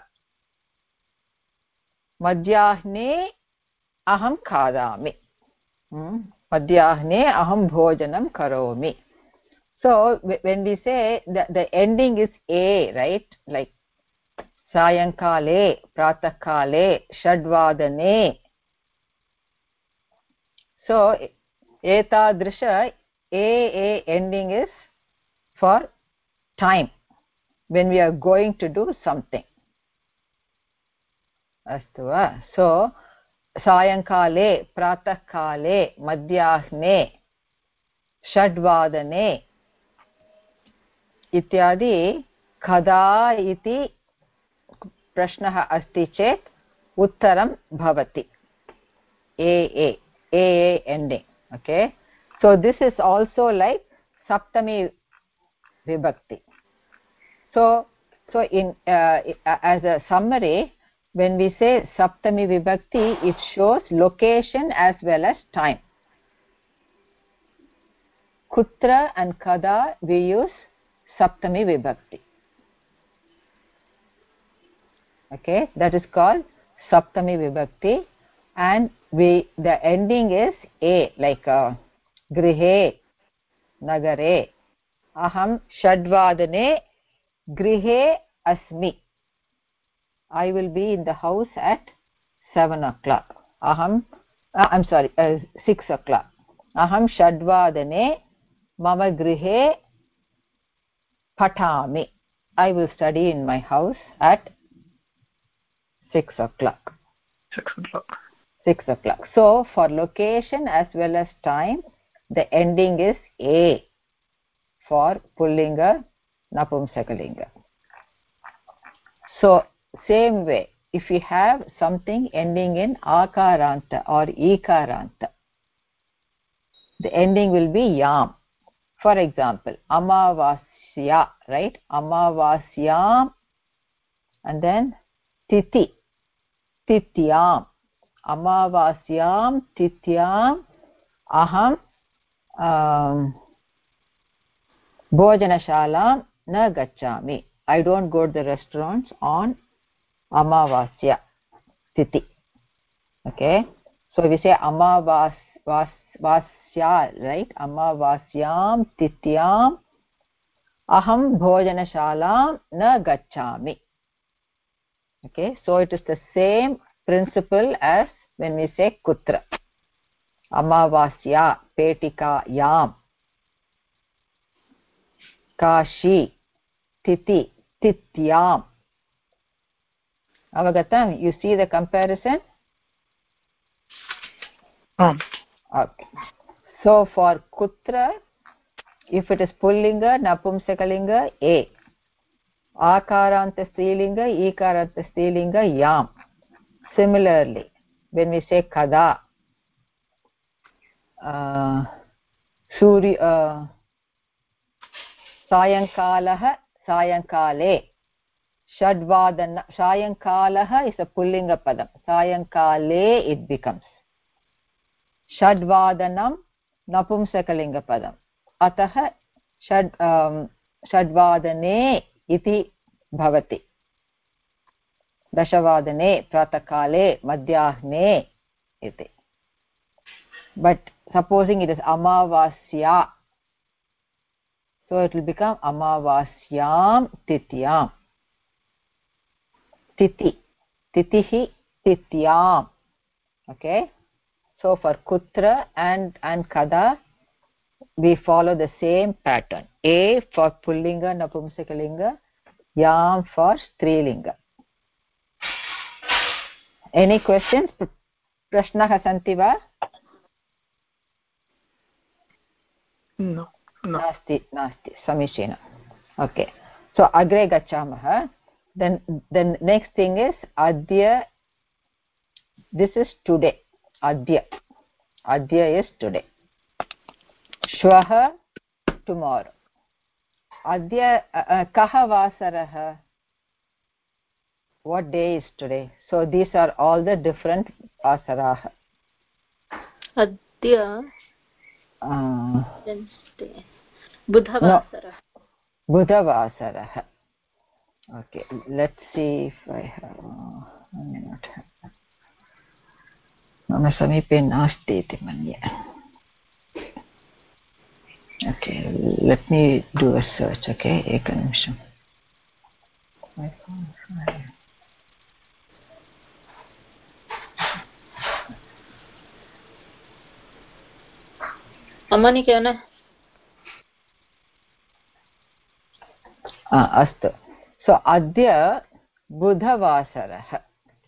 madhyahne aham khadami madhyahne aham bhojanam karomi so when we say the ending is a right like sayankale pratakale shadvadane so etadrisha a ending is for time when we are going to do something astu va so sayankale pratahkale madhyahne shadvadane ityadi kada iti prashnah asti chet uttaram bhavati a ending okay so this is also like saptami vibhakti so in as a summary when we say saptami vibhakti it shows location as well as time kutra and kada we use saptami vibhakti okay that is called saptami vibhakti and the ending is a like grihe nagare aham shadvadane grihe asmi I will be in the house at 7 o'clock I'm sorry 6 o'clock aham shadvadane mama grihe patami I will study in my house at 6 o'clock 6 o'clock. 6 o'clock. So for location as well as time, the ending is A for Pullinga, Napumsakalinga. So same way, if we have something ending in Akaranta or Ikaranta, the ending will be Yam. For example, Amavasya, right? Amavasyam, and then Titi, Tityam. Amavasyam, Tityam, Aham Bhojanashalam na gacchami. I don't go to the restaurants on Amavasya Titi. Okay, so we say Amavasya, right? Amavasyam Tityam Aham Bhojanashalam na gacchami. Okay, so it is the same principle as when we say Kutra. Amavasya Petika Yam, Kashi Titi Tityam. Avagatam, you see the comparison? Okay. So for Kutra, if it is Pullinga, Napumsakalinga, A. Akaranta Strilinga, Ikaranta Strilinga, Yam. Similarly, when we say Kada, Sayankalah, Sayankale. Shadvadana, Sayankalaha is a Pullinga padam. Sayankale it becomes. Shadvadanam, Napumsakalinga padam. Ataha Shadvadane iti bhavati. Dashavadane, Pratakale, Madhyahne iti. But supposing it is Amavasya, so it will become Amavasyam Tityam. Titi, Titihi, Tityam. Okay, so for Kutra and Kada, we follow the same pattern. A for Pullinga, Napumsakalinga, Yam for Strilinga. Any questions? Prashnaha santi va? No. Nasti, Samishina. Okay, so agre gacchamaha. Then next thing is Adya. This is today. Adya is today. Shvaha, tomorrow. Adya kaha vasaraha. What day is today? So these are all the different vasaraha. Adya Wednesday. Budhavasaraha. No. Budhavasaraha. Okay, let's see if I have. I may not have. Mama samipe nasti iti manye. Okay, let me do a search. Okay, ekanimsham. Amani kena? Astu. So adya budhavasarah.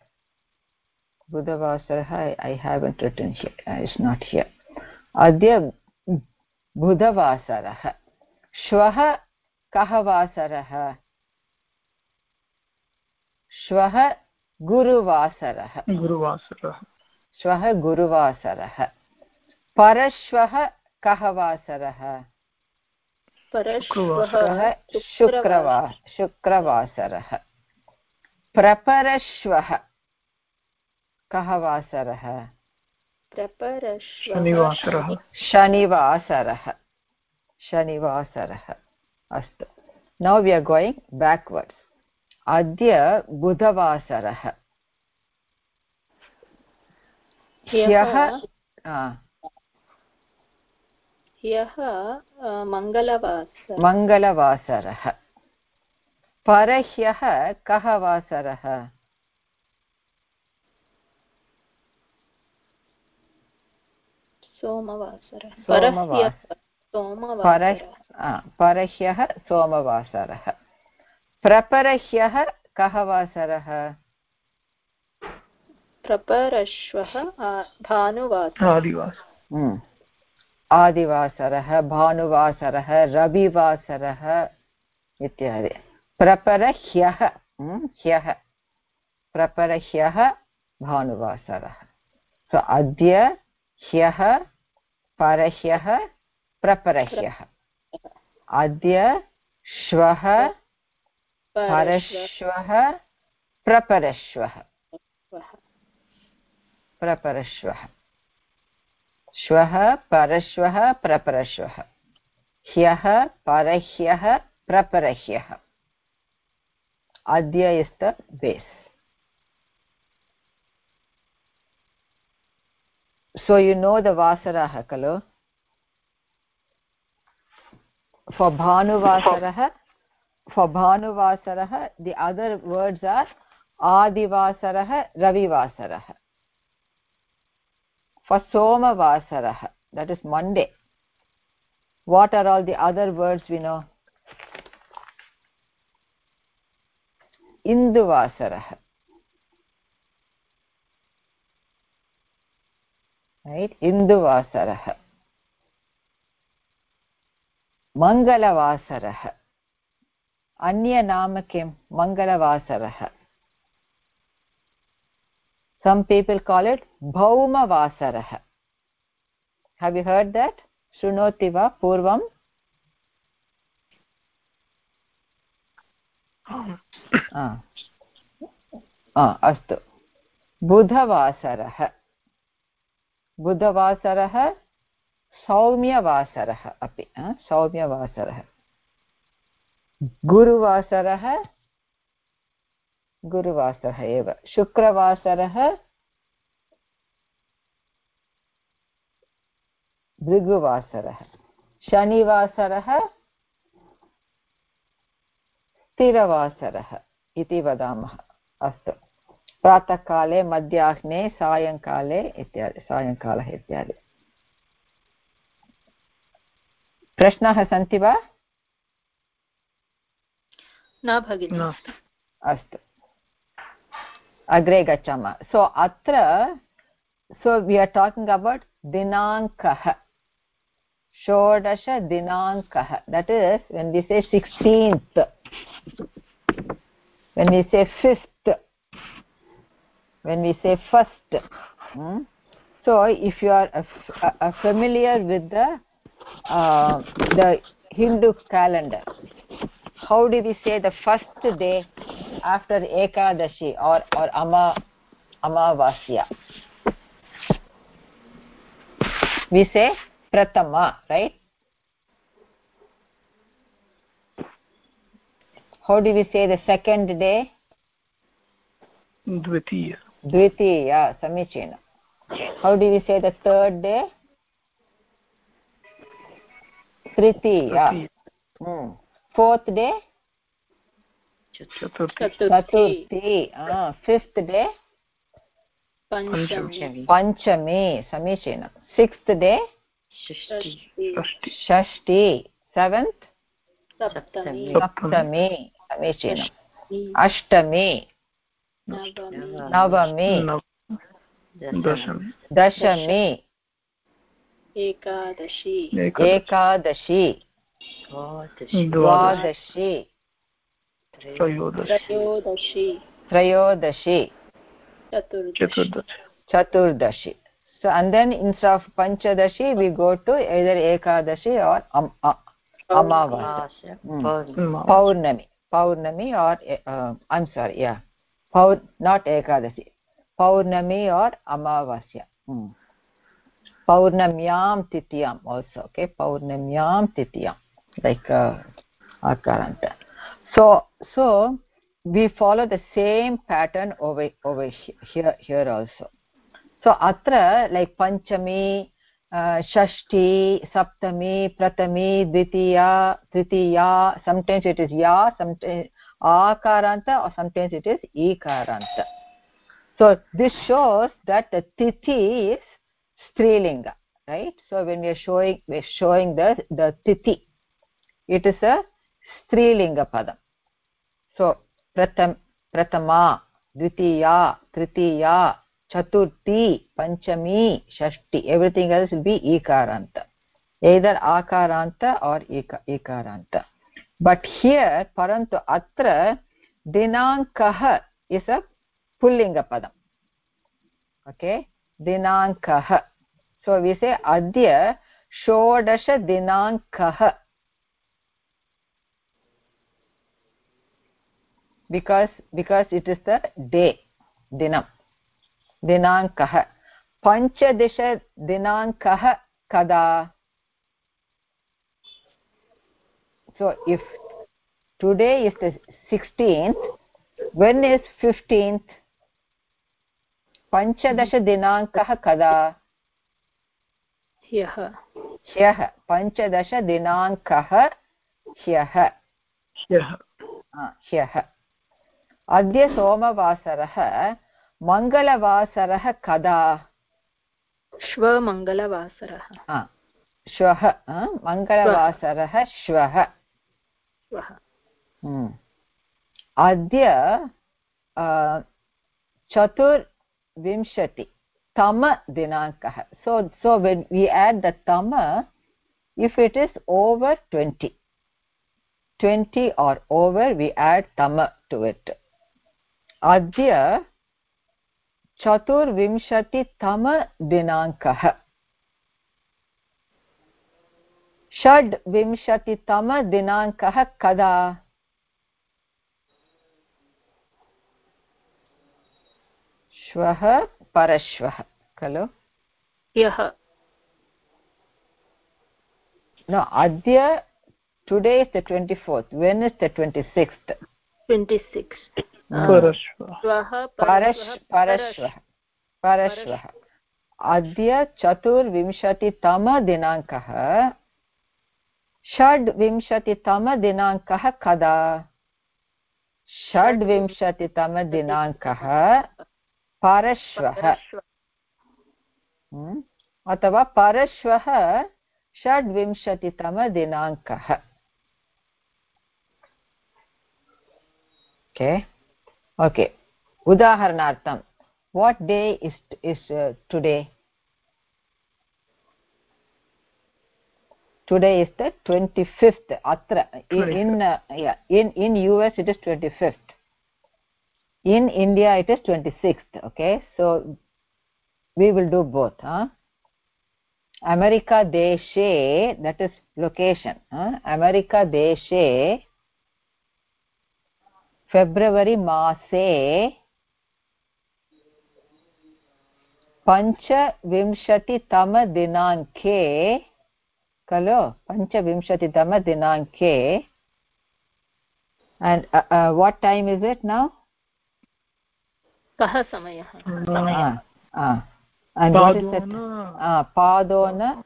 Budhavasarah I haven't written here. It's not here. Adya budhavasarah. Shvaha kahavasarah. Shvaha guruvasarah. Shvaha guruvasarah. Parashvaha kahavasarah. Parashvaha shukravasarah. Praparashvaha kahavasarah. Praparashvaha Shanivasarah. Astu. Now we are going backwards. Adya budhavasarah. Hyaha Mangalavasarah. Parahyaha kaha vasarah? Somavasarah. Parahyaha somavasarah. Praparahyaha kaha vasarah? प्रपरश्वः भानुवासरः आदिवासरः भानुवासरः रविवासरः इत्यादि प्रपरह्यः ह्यः प्रपरह्यः भानुवासरः सो अद्य ह्यः परह्यः प्रपरह्यः अद्य श्वः परश्वः प्रपरश्वः प्रपरश्वः श्वः परश्वः प्रपरश्वः ह्यः परह्यः प्रपरह्यः adya is the base. So you know the vasaraha kalu. For bhanuvasarah the other words are adivasarah ravivasarah. For somavasarah, that is Monday, what are all the other words we know? Induvasarah, right? Induvasarah. Mangalavasarah. Anya nama kim Mangalavasarah. Some people call it Bhaumavasarah. Have you heard that? Shrunoti va purvam? Astu. Budhavasarah. Budhavasarah Saumyavasarah api. Saumyavasarah. Guruvasarah Guruvasarah eva. Shukravasarah Briguvasarah. Shanivasarah Stiravasarah iti vadamah. Astu. प्रातःकाले मध्याह्ने सायंकाले इत्यादि सायंकालः इत्यादि. प्रश्नाः सन्ति वा? न भगिनि. अस्तु, अग्रे गच्छामः. So अत्र, so we are talking about dinankah, shodasha dinankah, that is when we say 16th, when we say 5th, when we say first. So if you are familiar with the Hindu calendar, how do we say the first day after Ekadashi or Amavasya? We say Pratama, right? How do we say the second day? Dvitiya. Dvitiya, Samichina. How do we say the third day? Tritiya. Fourth day? Chaturthi. Fifth day? Panchami. Samichina. Sixth day? Shashti. Seventh? Saptami. Samichina. Ashtami. Navami. Dashami. Ekadashi. Dwadashi. Trayodashi. Chaturdashi. So and then instead of Panchadashi we go to either Ekadashi or Amavasya. Paurnami or I'm sorry, yeah. Not Ekadashi. Paurnami or Amavasya. Paurnamyam Titiyam also. Okay, Paurnamyam Titiyam. Like Akaranta. So we follow the same pattern over here also. So atra like Panchami, Shashti, Saptami, Pratami, Dvitiya, Tritiya, sometimes it is Ya, sometimes Akaranta, or sometimes it is Ikaranta. So this shows that the Tithi is Strilinga, right? So when we're showing the Tithi, it is a Strilinga padam. So Pratama, Dvitiya, Tritiya, chaturthi, panchami, shashti, everything else will be ikaranta, either akaranta or ikaranta. But here parantu atra dinankah is a pullinga padam. Okay, dinankah. So we say adya shodasha dinankah, because it is the day, dinam, dinankah. Panchadesha dinankah kada. So if today is the 16th, when is 15th? Panchadasha dinankah kada? ह्यः. ह्यः. Panchadasha dinankah ह्यः. ह्यः. अद्य सोमवासरः, मङ्गलवासरः कदा? श्वः मङ्गलवासरः. श्वः. मङ्गलवासरः श्वः. अद्य 24 तमदिनाङ्कः. So when we add the tama, if it is over 20 or over, we add tama to it. Adya 24 तमदिनाङ्कः. षड्विंशतितमदिनाङ्कः कदा? श्वः परश्वः खलु? ह्यः. No, adya, today is the 24th. When is the 26th? 26th. परश्वः. अद्य 24तमदिनाङ्कः. षड्विंशतितमदिनाङ्कः कदा? षड्विंशतितमदिनाङ्कः परश्वः, अथवा परश्वः षड्विंशतितमदिनाङ्कः. Okay. उदाहरणार्थं, what day is today? Today is the 25th. Atra in US it is 25th. In India it is 26th. Okay, so we will do both. America deshe, that is location. America deshe February मासे पञ्चविंशतितमदिनाङ्के खलु? पञ्चविंशतितमदिनाङ्के. And what time is it now? कः समयः? And what is it? पादोन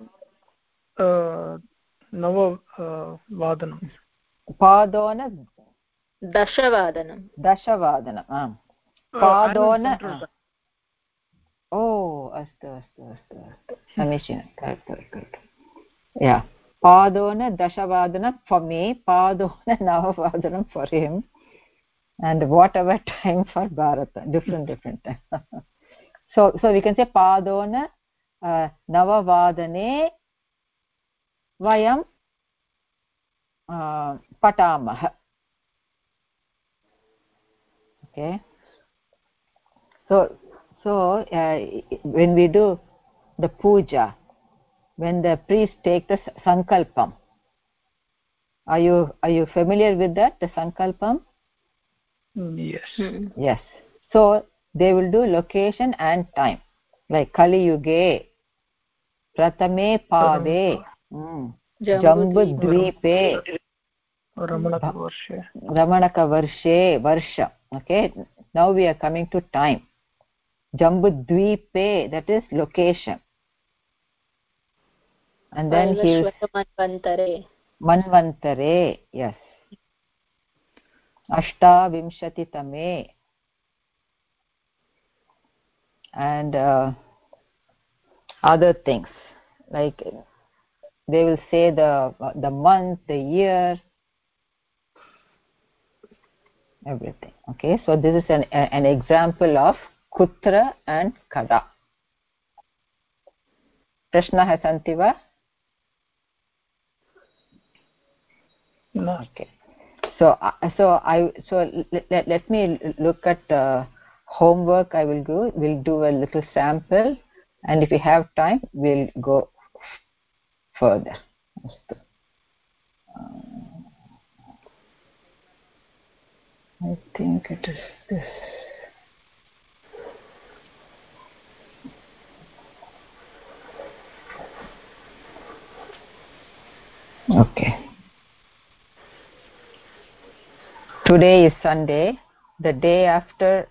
नववादनं. पादोन दशवादनं. पादोन. अस्तु समीचीनं. correct. Yeah, padona dashavadanam for me, padona navavadanam for him, and whatever time for Bharata, different time. So we can say padona navavadane vayam patamah. Okay, so when we do the puja, when the priest takes the sankalpam, are you familiar with that, the sankalpam? Yes. So they will do location and time, like Kali Yuge, Pratame Pade, Jambudvipe, Ramanaka Varshe, Varsha. Okay, now we are coming to time. Jambudvipe, that is location. And then he is Manvantare, yes. Ashtavimshatitame. And other things, like they will say the month, the year, everything. Okay, so this is an example of kutra and kada. Prashnaः सन्ति वा? Okay. So let me look at homework. I will do. We'll do a little sample, and if we have time, we'll go further. I think it is this. Okay. Today is Sunday. The day after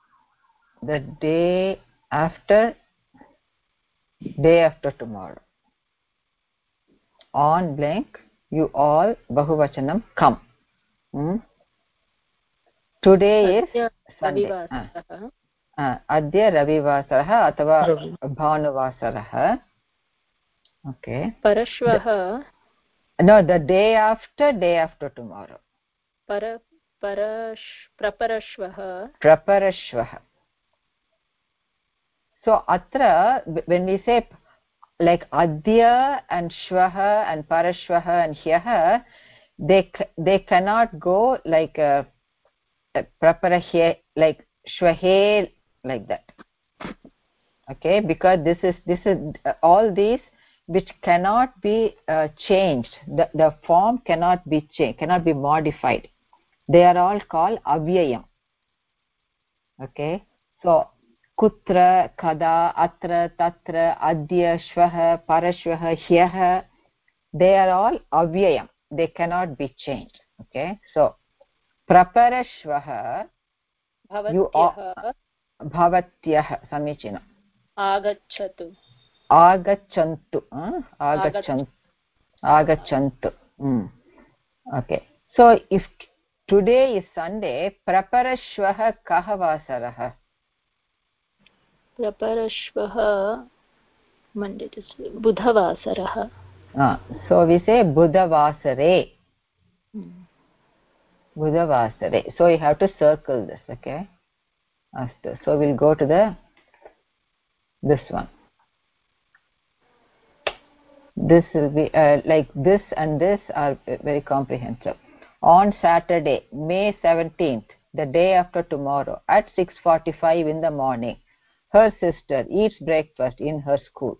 tomorrow. On blank, you all bahuvachanam come. Today is Sunday. Adya Ravivasarah athava Bhanuvasarah. Okay. Parashvah. No, the day after tomorrow. Praparashvah. So atra, when we say like adya and shvaha and parashvaha and hyaha, they cannot go like praparahye, like shvahe, like that. Okay, because this is all these which cannot be changed. The form cannot be changed, cannot be modified. They are all called avyayam. Okay, so kutra, kada, atra, tatra, adya, shvaha, parashvaha, hyaha, they are all avyayam. They cannot be changed. Okay, so praparashvaha, you are bhavatyah, samichinam. Agachantu. Okay, so if today is Sunday, praparashvah kah vasarah? Praparashvah Monday to Budhavasarah. So we say Budhavasare. Budhavasare. So you have to circle this, okay? So we'll go to this one. This will be like this and this are very comprehensive. On Saturday, May 17th, the day after tomorrow, at 6:45 in the morning, her sister eats breakfast in her school.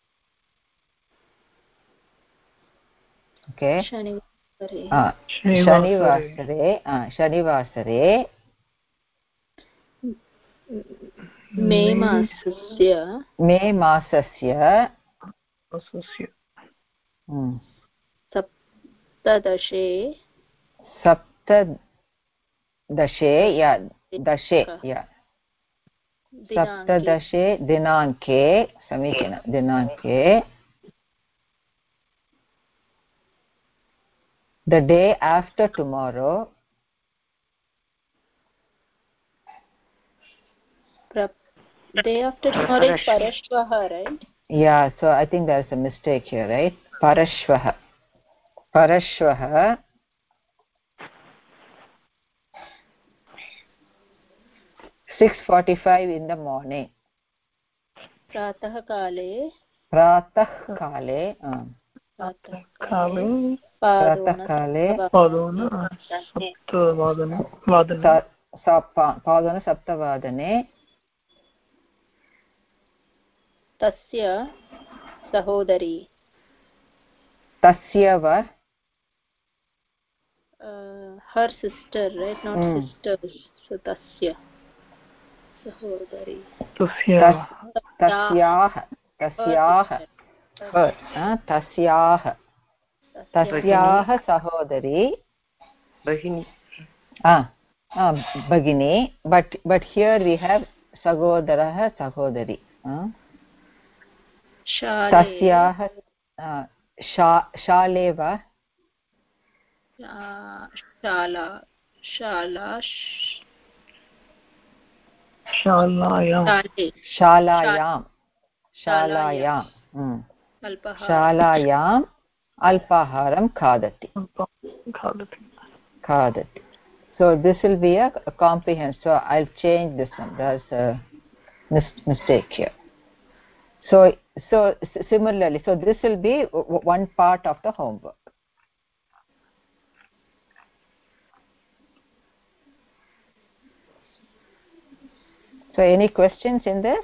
Okay. Shanivasare. May masasya. Saptadashe, yeah, dashe, yeah. Saptadashe dinanke, samichinam, dinanke. The day after tomorrow. Day after tomorrow is Parashvaha, right? Yeah, so I think there is a mistake here, right? Parashvaha. 6:45 in the morning. Pratah kale. Padona saptavadane. Tasya sahodari. Tasya va? Her sister, right? Not sisters. So tasya sahodari. Tasyaah. Tasyaah sahodari. Bagini. But here we have sagodarah, sahodari. Tasyaah shale va? Shalayam alpaharam khadati. So this will be a comprehensive. So I'll change this one. There's mistake here. So similarly, so this will be one part of the homework. So any questions in this?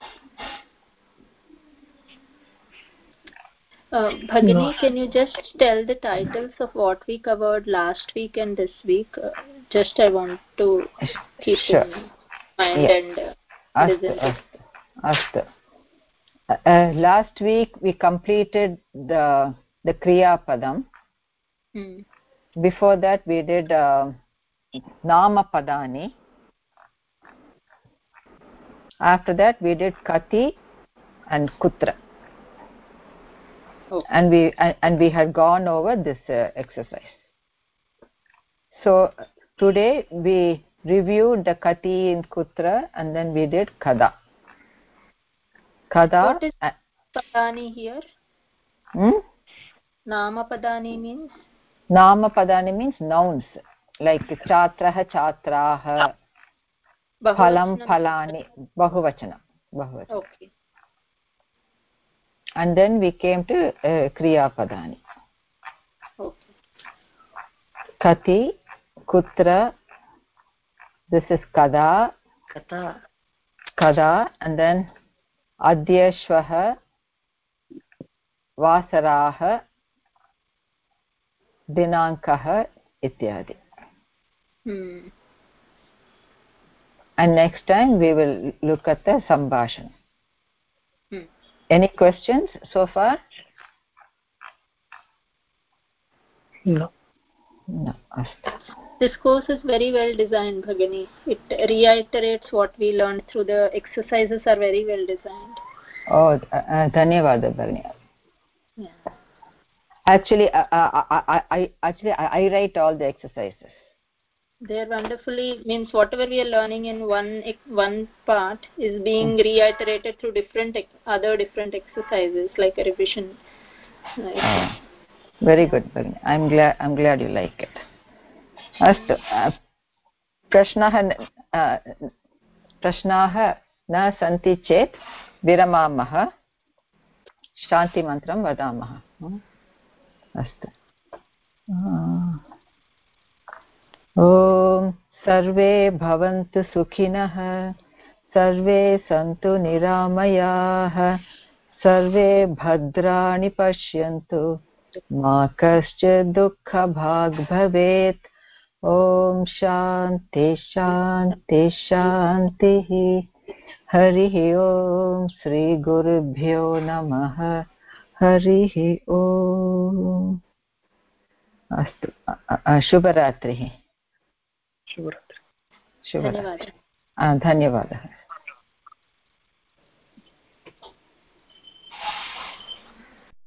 Bhagini, no. Can you just tell the titles of what we covered last week and this week? Just I want to keep sure. in mind and Astu. Last week we completed the Kriya Padam. Before that we did Nama Padani. After that we did Kati and Kutra. Okay. And we had gone over this exercise. So today we reviewed the Kati and Kutra, and then we did Kada. What is Padani here? Nama Padani means? Nama Padani means nouns, like Chatraha, Chatraha, Phalam, Phalani, Bahuvachana. Okay. And then we came to Kriya Padani. Okay. Kati, Kutra, this is Kada, and then Adya, Shvaha, Vasaraha, Dinankaha, ityadi. And next time we will look at the Sambhashana. Any questions so far? No. This course is very well designed, Bhagini. It reiterates what we learned through the exercises are very well designed. Oh, dhanyawad, Bhagini. Yeah. Actually, I write all the exercises. They are wonderfully, means whatever we are learning in one part is being reiterated through other different exercises, like a revision. Very good, Bhagini. I'm glad you like it. Astu. प्रश्नाः न सन्ति चेत् विरमामः, शान्तिमन्त्रं वदामः. अस्तु. ॐ सर्वे भवन्तु सुखिनः, सर्वे सन्तु निरामयाः, सर्वे भद्राणि पश्यन्तु, मा कश्चित् दुःखभाग् भवेत्. ॐ शान्ति शान्ति शान्तिः. हरिः ॐ श्रीगुरुभ्यो नमः. हरिः ॐ. अस्तु. शुभरात्रिः. शुभरात्रि. धन्यवादः.